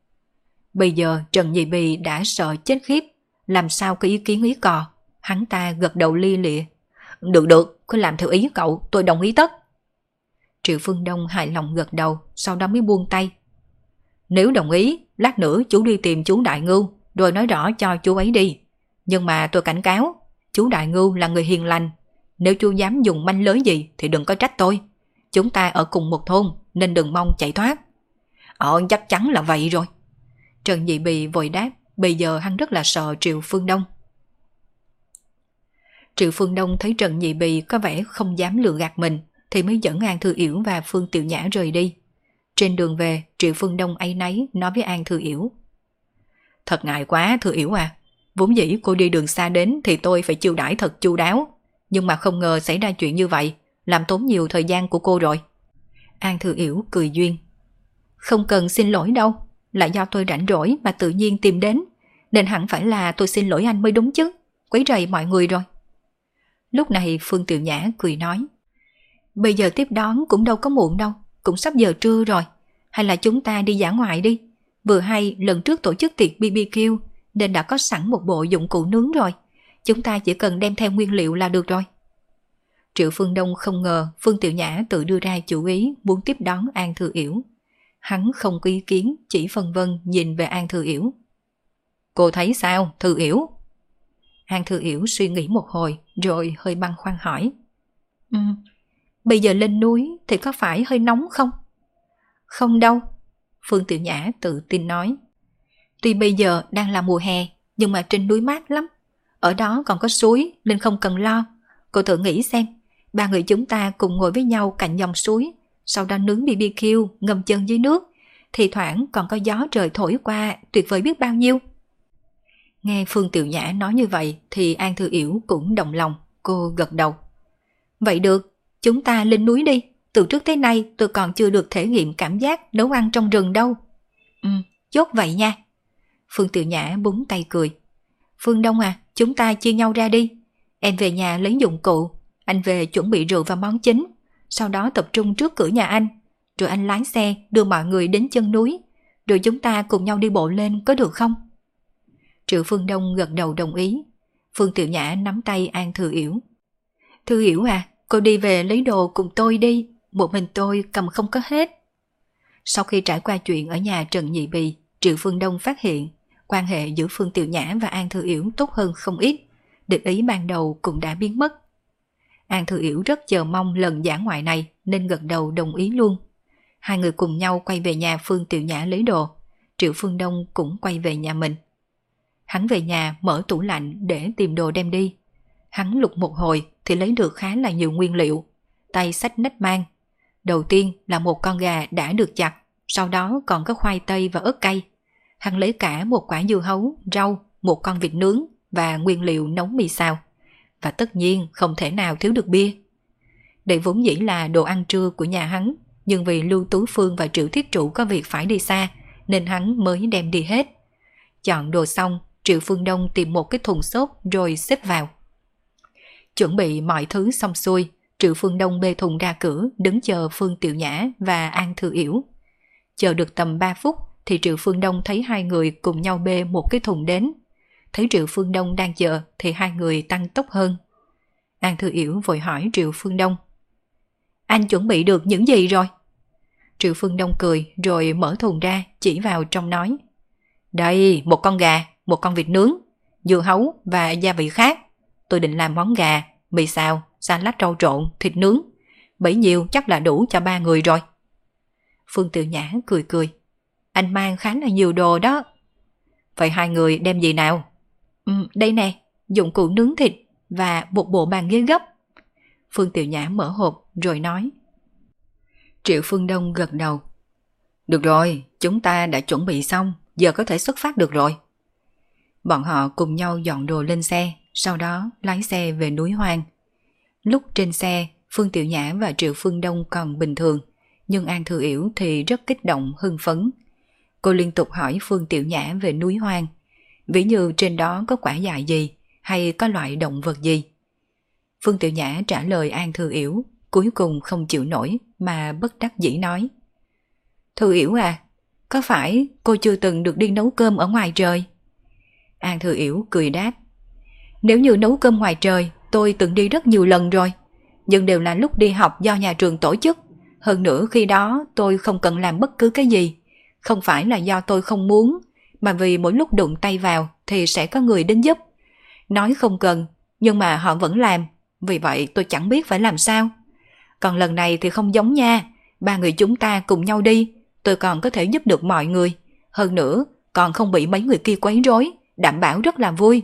Bây giờ Trần Nhị Bì đã sợ chết khiếp, làm sao có ý kiến ý cò. Hắn ta gật đầu li lịa. Được, cứ làm theo ý cậu, tôi đồng ý tất. Triệu Phương Đông hài lòng gật đầu, sau đó mới buông tay. Nếu đồng ý, lát nữa chú đi tìm chú Đại Ngưu, rồi nói rõ cho chú ấy đi. Nhưng mà tôi cảnh cáo, chú Đại Ngưu là người hiền lành. Nếu chú dám dùng manh lới gì thì đừng có trách tôi. Chúng ta ở cùng một thôn nên đừng mong chạy thoát. Chắc chắn là vậy rồi. Trần Nhị Bì vội đáp, bây giờ hắn rất là sợ Triệu Phương Đông. Triệu Phương Đông thấy Trần Nhị Bì có vẻ không dám lừa gạt mình thì mới dẫn An Thư Yểu và Phương Tiểu Nhã rời đi. Trên đường về, Triệu Phương Đông áy náy nói với An Thư Yểu. Thật ngại quá Thư Yểu à, Vốn dĩ cô đi đường xa đến thì tôi phải chiêu đãi thật chu đáo, nhưng mà không ngờ xảy ra chuyện như vậy, làm tốn nhiều thời gian của cô rồi. An Thư Yểu cười duyên. Không cần xin lỗi đâu, là do tôi rảnh rỗi mà tự nhiên tìm đến, nên hẳn phải là tôi xin lỗi anh mới đúng chứ, quấy rầy mọi người rồi. Lúc này Phương Tiểu Nhã cười nói, bây giờ tiếp đón cũng đâu có muộn đâu, cũng sắp giờ trưa rồi, hay là chúng ta đi dã ngoại đi. Vừa hay lần trước tổ chức tiệc BBQ nên đã có sẵn một bộ dụng cụ nướng rồi, chúng ta chỉ cần đem theo nguyên liệu là được rồi. Triệu Phương Đông không ngờ Phương Tiểu Nhã tự đưa ra chủ ý muốn tiếp đón An Thư Yểu. Hắn không có ý kiến, chỉ phân vân nhìn về An Thư Yểu. Cô thấy sao, Thư Yểu? An Thư Yểu suy nghĩ một hồi rồi hơi băn khoăn hỏi. Bây giờ lên núi thì có phải hơi nóng không? Không đâu, Phương Tiểu Nhã tự tin nói. Tuy bây giờ đang là mùa hè, nhưng mà trên núi mát lắm. Ở đó còn có suối nên không cần lo. Cô thử nghĩ xem, ba người chúng ta cùng ngồi với nhau cạnh dòng suối, sau đó nướng BBQ, ngâm chân dưới nước, thì thoảng còn có gió trời thổi qua, tuyệt vời biết bao nhiêu. Nghe Phương Tiểu Nhã nói như vậy thì An Thư Yểu cũng đồng lòng, cô gật đầu. Vậy được, chúng ta lên núi đi, từ trước tới nay tôi còn chưa được thể nghiệm cảm giác nấu ăn trong rừng đâu. Chốt vậy nha. Phương Tiểu Nhã búng tay cười. Phương Đông à, chúng ta chia nhau ra đi. Em về nhà lấy dụng cụ, anh về chuẩn bị rượu và món chính, sau đó tập trung trước cửa nhà anh, rồi anh lái xe đưa mọi người đến chân núi, rồi chúng ta cùng nhau đi bộ lên có được không? Triệu Phương Đông gật đầu đồng ý. Phương Tiểu Nhã nắm tay An Thư Yểu. Thư Yểu à, cô đi về lấy đồ cùng tôi đi, một mình tôi cầm không có hết. Sau khi trải qua chuyện ở nhà Trần Nhị Bì, Triệu Phương Đông phát hiện quan hệ giữa Phương Tiểu Nhã và An Thư Yểu tốt hơn không ít, địch ý ban đầu cũng đã biến mất. An Thư Yểu rất chờ mong lần dã ngoại này nên gật đầu đồng ý luôn. Hai người cùng nhau quay về nhà Phương Tiểu Nhã lấy đồ, Triệu Phương Đông cũng quay về nhà mình. Hắn về nhà mở tủ lạnh để tìm đồ đem đi. Hắn lục một hồi thì lấy được khá là nhiều nguyên liệu, tay xách nách mang. Đầu tiên là một con gà đã được chặt, sau đó còn có khoai tây và ớt cay. Hắn lấy cả một quả dưa hấu, rau, một con vịt nướng và nguyên liệu nấu mì xào. Và tất nhiên không thể nào thiếu được bia. Đây vốn dĩ là đồ ăn trưa của nhà hắn, nhưng vì Lưu Tú Phương và Triệu Thiết Trụ có việc phải đi xa nên hắn mới đem đi hết. Chọn đồ xong, Triệu Phương Đông tìm một cái thùng xốp rồi xếp vào. Chuẩn bị mọi thứ xong xuôi, Triệu Phương Đông bê thùng ra cửa đứng chờ Phương Tiểu Nhã và An Thư Yểu. Chờ được tầm 3 phút thì Triệu Phương Đông thấy hai người cùng nhau bê một cái thùng đến. Thấy Triệu Phương Đông đang chờ thì hai người tăng tốc hơn. An Thư Yểu vội hỏi Triệu Phương Đông. Anh chuẩn bị được những gì rồi? Triệu Phương Đông cười rồi mở thùng ra chỉ vào trong nói. Đây, một con gà, một con vịt nướng, dưa hấu và gia vị khác. Tôi định làm món gà, mì xào, salad rau trộn, thịt nướng. Bấy nhiêu chắc là đủ cho 3 người rồi. Phương Tiểu Nhã cười cười. Anh mang khá là nhiều đồ đó. Vậy hai người đem gì nào? Đây nè, dụng cụ nướng thịt và một bộ bàn ghế gấp. Phương Tiểu Nhã mở hộp rồi nói. Triệu Phương Đông gật đầu. Được rồi, chúng ta đã chuẩn bị xong, giờ có thể xuất phát được rồi. Bọn họ cùng nhau dọn đồ lên xe, sau đó lái xe về núi hoang. Lúc trên xe, Phương Tiểu Nhã và Triệu Phương Đông còn bình thường, nhưng An Thư Yểu thì rất kích động hưng phấn. Cô liên tục hỏi Phương Tiểu Nhã về núi hoang, ví như trên đó có quả dại gì hay có loại động vật gì. Phương Tiểu Nhã trả lời An Thư Yểu, cuối cùng không chịu nổi mà bất đắc dĩ nói. Thư Yểu à, có phải cô chưa từng được đi nấu cơm ở ngoài trời? An Thư Yểu cười đáp. Nếu như nấu cơm ngoài trời, tôi từng đi rất nhiều lần rồi, nhưng đều là lúc đi học do nhà trường tổ chức. Hơn nữa khi đó tôi không cần làm bất cứ cái gì. Không phải là do tôi không muốn, mà vì mỗi lúc đụng tay vào thì sẽ có người đến giúp. Nói không cần, nhưng mà họ vẫn làm, vì vậy tôi chẳng biết phải làm sao. Còn lần này thì không giống nha, 3 người chúng ta cùng nhau đi, tôi còn có thể giúp được mọi người. Hơn nữa, còn không bị mấy người kia quấy rối, đảm bảo rất là vui.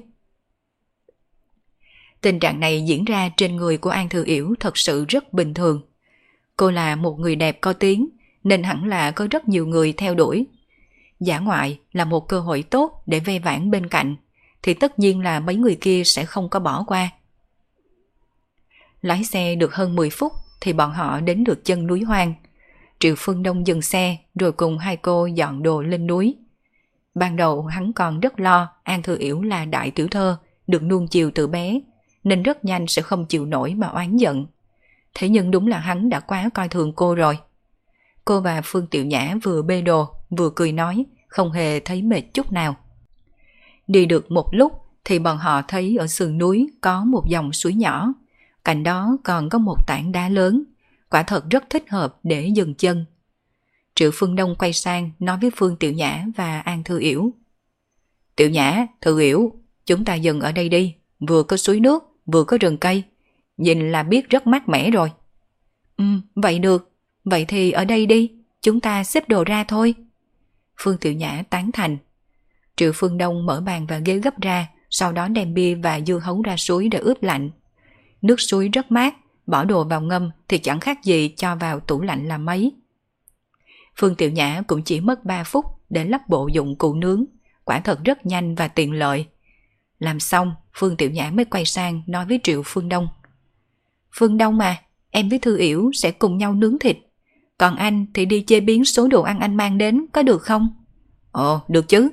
Tình trạng này diễn ra trên người của An Thư Yểu thật sự rất bình thường. Cô là một người đẹp có tiếng, nên hẳn là có rất nhiều người theo đuổi. Dã ngoại là một cơ hội tốt để ve vãn bên cạnh, thì tất nhiên là mấy người kia sẽ không có bỏ qua. Lái xe được hơn 10 phút thì bọn họ đến được chân núi hoang. Triệu Phương Đông dừng xe rồi cùng hai cô dọn đồ lên núi. Ban đầu hắn còn rất lo An Thư Yểu là đại tiểu thơ, được nuông chiều từ bé, nên rất nhanh sẽ không chịu nổi mà oán giận. Thế nhưng đúng là hắn đã quá coi thường cô rồi. Cô và Phương Tiểu Nhã vừa bê đồ, vừa cười nói, không hề thấy mệt chút nào. Đi được một lúc thì bọn họ thấy ở sườn núi có một dòng suối nhỏ, cạnh đó còn có một tảng đá lớn, quả thật rất thích hợp để dừng chân. Triệu Phương Đông quay sang nói với Phương Tiểu Nhã và An Thư Yểu. Tiểu Nhã, Thư Yểu, chúng ta dừng ở đây đi, vừa có suối nước, vừa có rừng cây, nhìn là biết rất mát mẻ rồi. Vậy được, vậy thì ở đây đi, chúng ta xếp đồ ra thôi. Phương Tiểu Nhã tán thành. Triệu Phương Đông mở bàn và ghế gấp ra, sau đó đem bia và dưa hấu ra suối để ướp lạnh. Nước suối rất mát, bỏ đồ vào ngâm thì chẳng khác gì cho vào tủ lạnh là mấy. Phương Tiểu Nhã cũng chỉ mất 3 phút để lắp bộ dụng cụ nướng, quả thật rất nhanh và tiện lợi. Làm xong, Phương Tiểu Nhã mới quay sang nói với Triệu Phương Đông. Phương Đông à, em với Thư Yểu sẽ cùng nhau nướng thịt, còn anh thì đi chế biến số đồ ăn anh mang đến, có được không? Ồ, được chứ.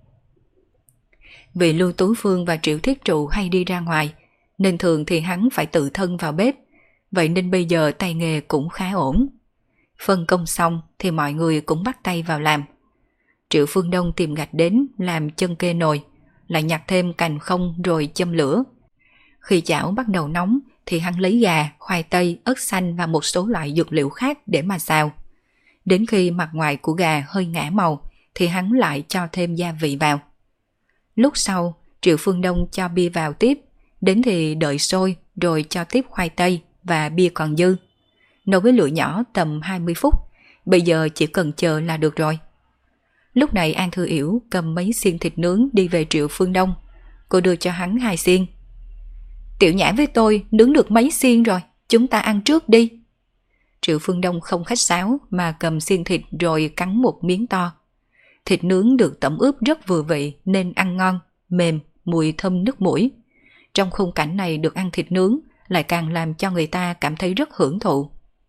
Vì Lưu Tú Phương và Triệu Thiết Trụ hay đi ra ngoài, nên thường thì hắn phải tự thân vào bếp, vậy nên bây giờ tay nghề cũng khá ổn. Phân công xong thì mọi người cũng bắt tay vào làm. Triệu Phương Đông tìm gạch đến làm chân kê nồi, lại nhặt thêm cành không rồi châm lửa. Khi chảo bắt đầu nóng thì hắn lấy gà, khoai tây, ớt xanh và một số loại dược liệu khác để mà xào. Đến khi mặt ngoài của gà hơi ngả màu thì hắn lại cho thêm gia vị vào. Lúc sau, Triệu Phương Đông cho bia vào tiếp, đến thì đợi sôi rồi cho tiếp khoai tây và bia còn dư. Nấu với lửa nhỏ tầm 20 phút, bây giờ chỉ cần chờ là được rồi. Lúc này An Thư Yểu cầm mấy xiên thịt nướng đi về Triệu Phương Đông. Cô đưa cho hắn 2 xiên. Tiểu Nhã với tôi nướng được mấy xiên rồi, chúng ta ăn trước đi. Triệu Phương Đông không khách sáo mà cầm xiên thịt rồi cắn một miếng to. Thịt nướng được tẩm ướp rất vừa vị nên ăn ngon, mềm, mùi thơm nước mũi. Trong khung cảnh này được ăn thịt nướng lại càng làm cho người ta cảm thấy rất hưởng thụ.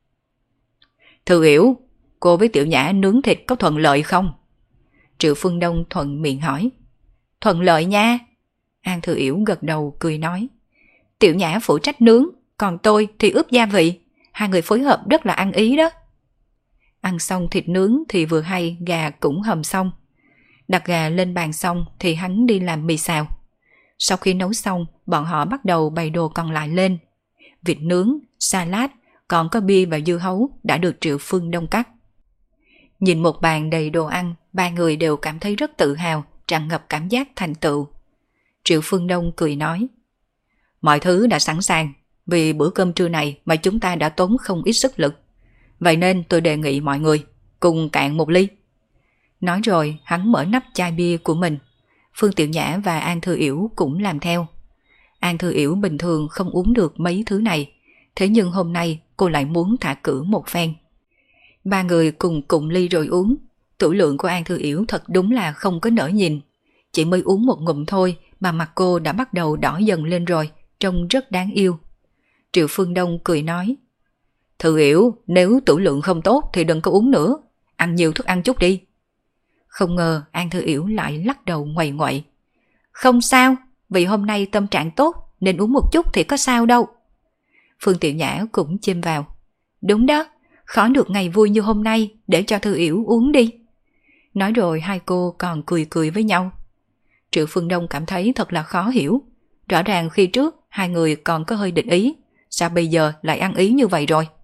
Thư Yểu, cô với Tiểu Nhã nướng thịt có thuận lợi không? Triệu Phương Đông thuận miệng hỏi. Thuận lợi nha. An Thư Yểu gật đầu cười nói. Tiểu Nhã phụ trách nướng, còn tôi thì ướp gia vị. Hai người phối hợp rất là ăn ý đó. Ăn xong thịt nướng thì vừa hay gà cũng hầm xong. Đặt gà lên bàn xong thì hắn đi làm mì xào. Sau khi nấu xong, bọn họ bắt đầu bày đồ còn lại lên. Vịt nướng, salad, còn có bia và dưa hấu đã được Triệu Phương Đông cắt. Nhìn một bàn đầy đồ ăn, ba người đều cảm thấy rất tự hào, tràn ngập cảm giác thành tựu. Triệu Phương Đông cười nói. Mọi thứ đã sẵn sàng, vì bữa cơm trưa này mà chúng ta đã tốn không ít sức lực. Vậy nên tôi đề nghị mọi người cùng cạn một ly. Nói rồi hắn mở nắp chai bia của mình. Phương Tiểu Nhã và An Thư Yểu cũng làm theo. An Thư Yểu bình thường không uống được mấy thứ này, thế nhưng hôm nay cô lại muốn thả cử một phen. Ba người cùng cụng ly rồi uống. Tửu lượng của An Thư Yểu thật đúng là không có nỡ nhìn. Chỉ mới uống một ngụm thôi mà mặt cô đã bắt đầu đỏ dần lên rồi, trông rất đáng yêu. Triệu Phương Đông cười nói. Thư Yểu, nếu tửu lượng không tốt thì đừng có uống nữa, ăn nhiều thức ăn chút đi. Không ngờ An Thư Yểu lại lắc đầu ngoầy ngoậy. Không sao, vì hôm nay tâm trạng tốt nên uống một chút thì có sao đâu. Phương Tiểu Nhã cũng chêm vào. Đúng đó, khó được ngày vui như hôm nay, để cho Thư Yểu uống đi. Nói rồi hai cô còn cười cười với nhau. Triệu Phương Đông cảm thấy thật là khó hiểu. Rõ ràng khi trước hai người còn có hơi định ý, sao bây giờ lại ăn ý như vậy rồi?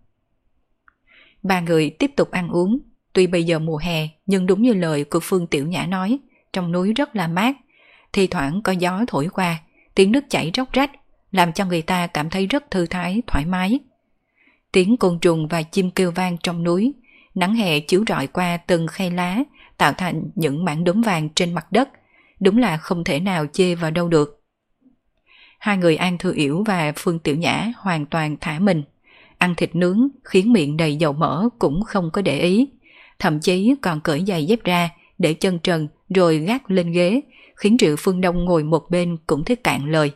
Ba người tiếp tục ăn uống. Tuy bây giờ mùa hè nhưng đúng như lời của Phương Tiểu Nhã nói, trong núi rất là mát, thi thoảng có gió thổi qua, tiếng nước chảy róc rách, làm cho người ta cảm thấy rất thư thái, thoải mái. Tiếng côn trùng và chim kêu vang trong núi, nắng hè chiếu rọi qua từng khe lá, tạo thành những mảng đốm vàng trên mặt đất, đúng là không thể nào chê vào đâu được. Hai người An Thư Yểu và Phương Tiểu Nhã hoàn toàn thả mình, ăn thịt nướng khiến miệng đầy dầu mỡ cũng không có để ý, thậm chí còn cởi giày dép ra để chân trần rồi gác lên ghế, khiến Triệu Phương Đông ngồi một bên cũng thấy cạn lời.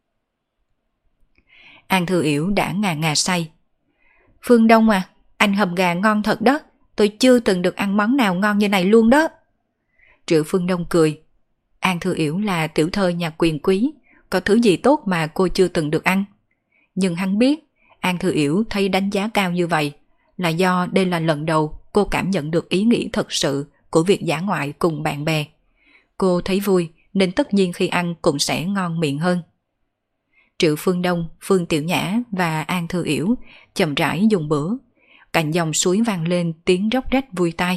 An Thư Yểu đã ngà ngà say. Phương Đông à, anh hầm gà ngon thật đó, tôi chưa từng được ăn món nào ngon như này luôn đó. Triệu Phương Đông cười. An Thư Yểu là tiểu thơ nhà quyền quý, có thứ gì tốt mà cô chưa từng được ăn. Nhưng hắn biết, An Thư Yểu thấy đánh giá cao như vậy là do đây là lần đầu cô cảm nhận được ý nghĩa thật sự của việc dã ngoại cùng bạn bè. Cô thấy vui nên tất nhiên khi ăn cũng sẽ ngon miệng hơn. Triệu Phương Đông, Phương Tiểu Nhã và An Thư Yểu chậm rãi dùng bữa. Cạnh dòng suối vang lên tiếng róc rách vui tai.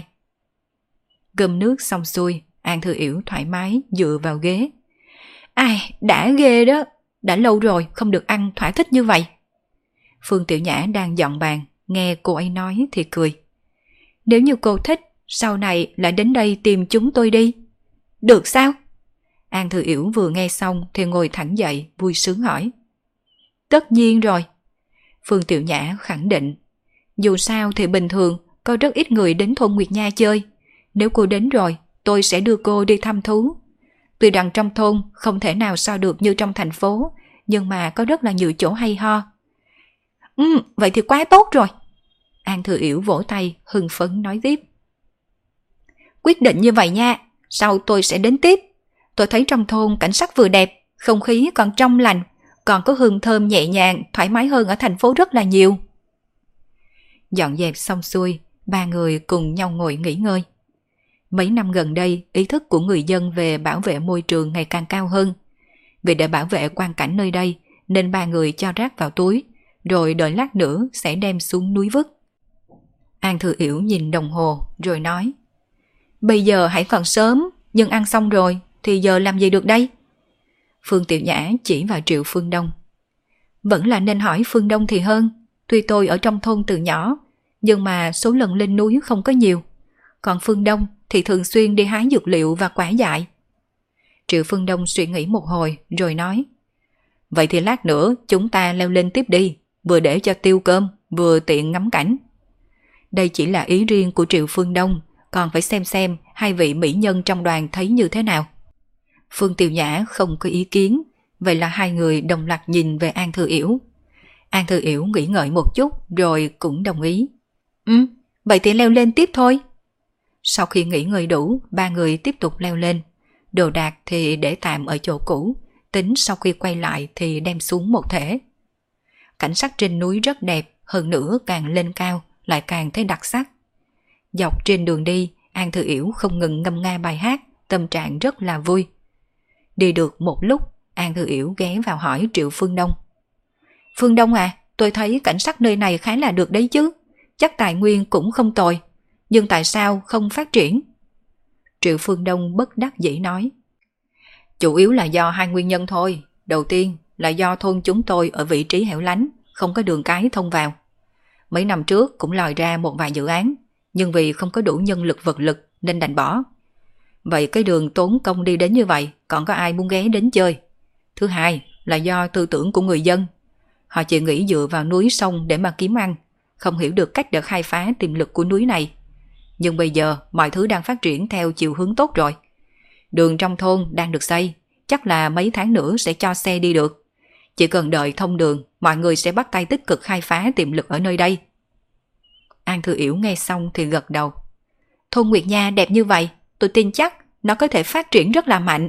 Gom nước xong xuôi, An Thư Yểu thoải mái dựa vào ghế. Ai, đã ghê đó, đã lâu rồi không được ăn thỏa thích như vậy. Phương Tiểu Nhã đang dọn bàn, nghe cô ấy nói thì cười. Nếu như cô thích, sau này lại đến đây tìm chúng tôi đi. Được sao? An Thư Yểu vừa nghe xong thì ngồi thẳng dậy, vui sướng hỏi. Tất nhiên rồi. Phương Tiểu Nhã khẳng định. Dù sao thì bình thường có rất ít người đến thôn Nguyệt Nha chơi. Nếu cô đến rồi, tôi sẽ đưa cô đi thăm thú. Tuy rằng trong thôn không thể nào so được như trong thành phố, nhưng mà có rất là nhiều chỗ hay ho. Vậy thì quá tốt rồi. An Thư Yểu vỗ tay, hưng phấn nói tiếp. Quyết định như vậy nha, sau tôi sẽ đến tiếp. Tôi thấy trong thôn cảnh sắc vừa đẹp, không khí còn trong lành, còn có hương thơm nhẹ nhàng, thoải mái hơn ở thành phố rất là nhiều. Dọn dẹp xong xuôi, ba người cùng nhau ngồi nghỉ ngơi. Mấy năm gần đây, ý thức của người dân về bảo vệ môi trường ngày càng cao hơn. Vì để bảo vệ quang cảnh nơi đây, nên ba người cho rác vào túi, rồi đợi lát nữa sẽ đem xuống núi vứt. An Thư Yểu nhìn đồng hồ rồi nói. Bây giờ hãy còn sớm, nhưng ăn xong rồi thì giờ làm gì được đây? Phương Tiểu Nhã chỉ vào Triệu Phương Đông. Vẫn là nên hỏi Phương Đông thì hơn. Tuy tôi ở trong thôn từ nhỏ, nhưng mà số lần lên núi không có nhiều. Còn Phương Đông thì thường xuyên đi hái dược liệu và quả dại. Triệu Phương Đông suy nghĩ một hồi rồi nói. Vậy thì lát nữa chúng ta leo lên tiếp đi, vừa để cho tiêu cơm, vừa tiện ngắm cảnh. Đây chỉ là ý riêng của Triệu Phương Đông, còn phải xem hai vị mỹ nhân trong đoàn thấy như thế nào. Phương Tiểu Nhã không có ý kiến, vậy là hai người đồng loạt nhìn về An Thư Yểu. An Thư Yểu nghĩ ngợi một chút rồi cũng đồng ý. Vậy thì leo lên tiếp thôi. Sau khi nghỉ ngơi đủ, ba người tiếp tục leo lên. Đồ đạc thì để tạm ở chỗ cũ, tính sau khi quay lại thì đem xuống một thể. Cảnh sắc trên núi rất đẹp, hơn nữa càng lên cao lại càng thấy đặc sắc. Dọc trên đường đi, An Thư Yểu không ngừng ngâm nga bài hát, tâm trạng rất là vui. Đi được một lúc, An Thư Yểu ghé vào hỏi Triệu Phương Đông. Phương Đông à, tôi thấy cảnh sắc nơi này khá là được đấy chứ, chắc tài nguyên cũng không tồi, nhưng tại sao không phát triển? Triệu Phương Đông bất đắc dĩ nói. Chủ yếu là do hai nguyên nhân thôi. Đầu tiên là do thôn chúng tôi ở vị trí hẻo lánh, không có đường cái thông vào. Mấy năm trước cũng lòi ra một vài dự án, nhưng vì không có đủ nhân lực vật lực nên đành bỏ. Vậy cái đường tốn công đi đến như vậy, còn có ai muốn ghé đến chơi? Thứ hai là do tư tưởng của người dân. Họ chỉ nghĩ dựa vào núi sông để mà kiếm ăn, không hiểu được cách để khai phá tiềm lực của núi này. Nhưng bây giờ mọi thứ đang phát triển theo chiều hướng tốt rồi. Đường trong thôn đang được xây, chắc là mấy tháng nữa sẽ cho xe đi được. Chỉ cần đợi thông đường, mọi người sẽ bắt tay tích cực khai phá tiềm lực ở nơi đây. An Thư Yểu nghe xong thì gật đầu. Thôn Nguyệt Nha đẹp như vậy, tôi tin chắc nó có thể phát triển rất là mạnh.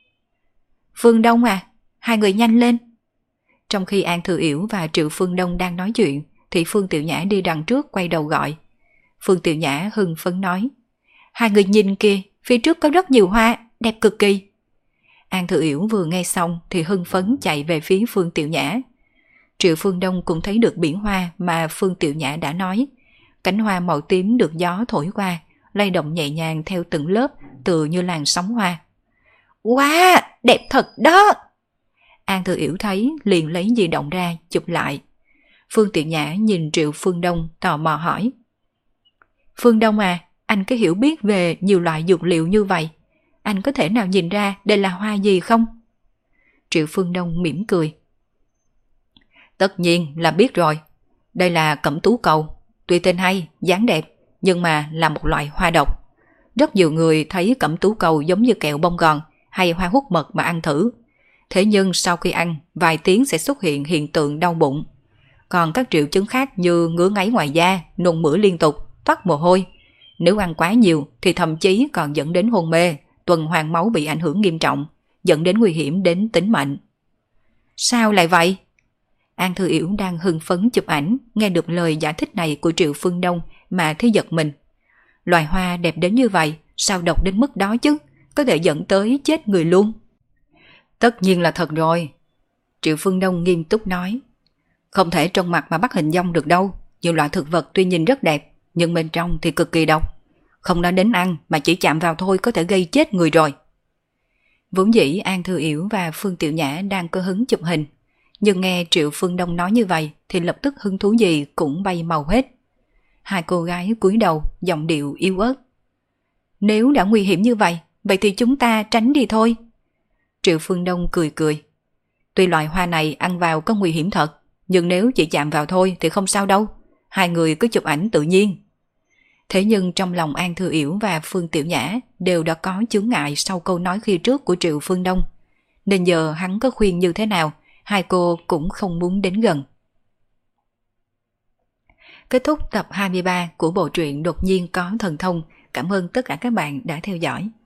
Phương Đông à, hai người nhanh lên. Trong khi An Thư Yểu và Triệu Phương Đông đang nói chuyện, thì Phương Tiểu Nhã đi đằng trước quay đầu gọi. Phương Tiểu Nhã hưng phấn nói. Hai người nhìn kìa, phía trước có rất nhiều hoa, đẹp cực kỳ. An Thư Yểu vừa nghe xong thì hưng phấn chạy về phía Phương Tiểu Nhã. Triệu Phương Đông cũng thấy được biển hoa mà Phương Tiểu Nhã đã nói. Cánh hoa màu tím được gió thổi qua, lay động nhẹ nhàng theo từng lớp, tựa như làn sóng hoa. Wow, đẹp thật đó! An Thư Yểu thấy liền lấy di động ra chụp lại. Phương Tiểu Nhã nhìn Triệu Phương Đông tò mò hỏi. Phương Đông à, anh có hiểu biết về nhiều loại dược liệu như vậy, anh có thể nào nhìn ra đây là hoa gì không? Triệu Phương Đông mỉm cười. Tất nhiên là biết rồi. Đây là cẩm tú cầu. Tuy tên hay, dáng đẹp, nhưng mà là một loại hoa độc. Rất nhiều người thấy cẩm tú cầu giống như kẹo bông gòn, hay hoa hút mật mà ăn thử. Thế nhưng sau khi ăn, vài tiếng sẽ xuất hiện hiện tượng đau bụng. Còn các triệu chứng khác như ngứa ngáy ngoài da, nôn mửa liên tục, toát mồ hôi. Nếu ăn quá nhiều thì thậm chí còn dẫn đến hôn mê, tuần hoàn máu bị ảnh hưởng nghiêm trọng, dẫn đến nguy hiểm đến tính mệnh. Sao lại vậy? An Thư Yểu đang hưng phấn chụp ảnh, nghe được lời giải thích này của Triệu Phương Đông mà thấy giật mình. Loài hoa đẹp đến như vậy, sao độc đến mức đó chứ, có thể dẫn tới chết người luôn. Tất nhiên là thật rồi. Triệu Phương Đông nghiêm túc nói. Không thể trong mặt mà bắt hình dong được đâu. Nhiều loại thực vật tuy nhìn rất đẹp, nhưng bên trong thì cực kỳ độc. Không nói đến ăn mà chỉ chạm vào thôi có thể gây chết người rồi. Vốn dĩ An Thư Yểu và Phương Tiểu Nhã đang có hứng chụp hình, nhưng nghe Triệu Phương Đông nói như vậy thì lập tức hứng thú gì cũng bay màu hết. Hai cô gái cúi đầu, giọng điệu yếu ớt. Nếu đã nguy hiểm như vậy, vậy thì chúng ta tránh đi thôi. Triệu Phương Đông cười cười. Tuy loại hoa này ăn vào có nguy hiểm thật, nhưng nếu chỉ chạm vào thôi thì không sao đâu. Hai người cứ chụp ảnh tự nhiên. Thế nhưng trong lòng An Thư Yểu và Phương Tiểu Nhã đều đã có chướng ngại sau câu nói khi trước của Triệu Phương Đông. Nên giờ hắn có khuyên như thế nào, hai cô cũng không muốn đến gần. Kết thúc tập 23 của bộ truyện Đột nhiên có thần thông. Cảm ơn tất cả các bạn đã theo dõi.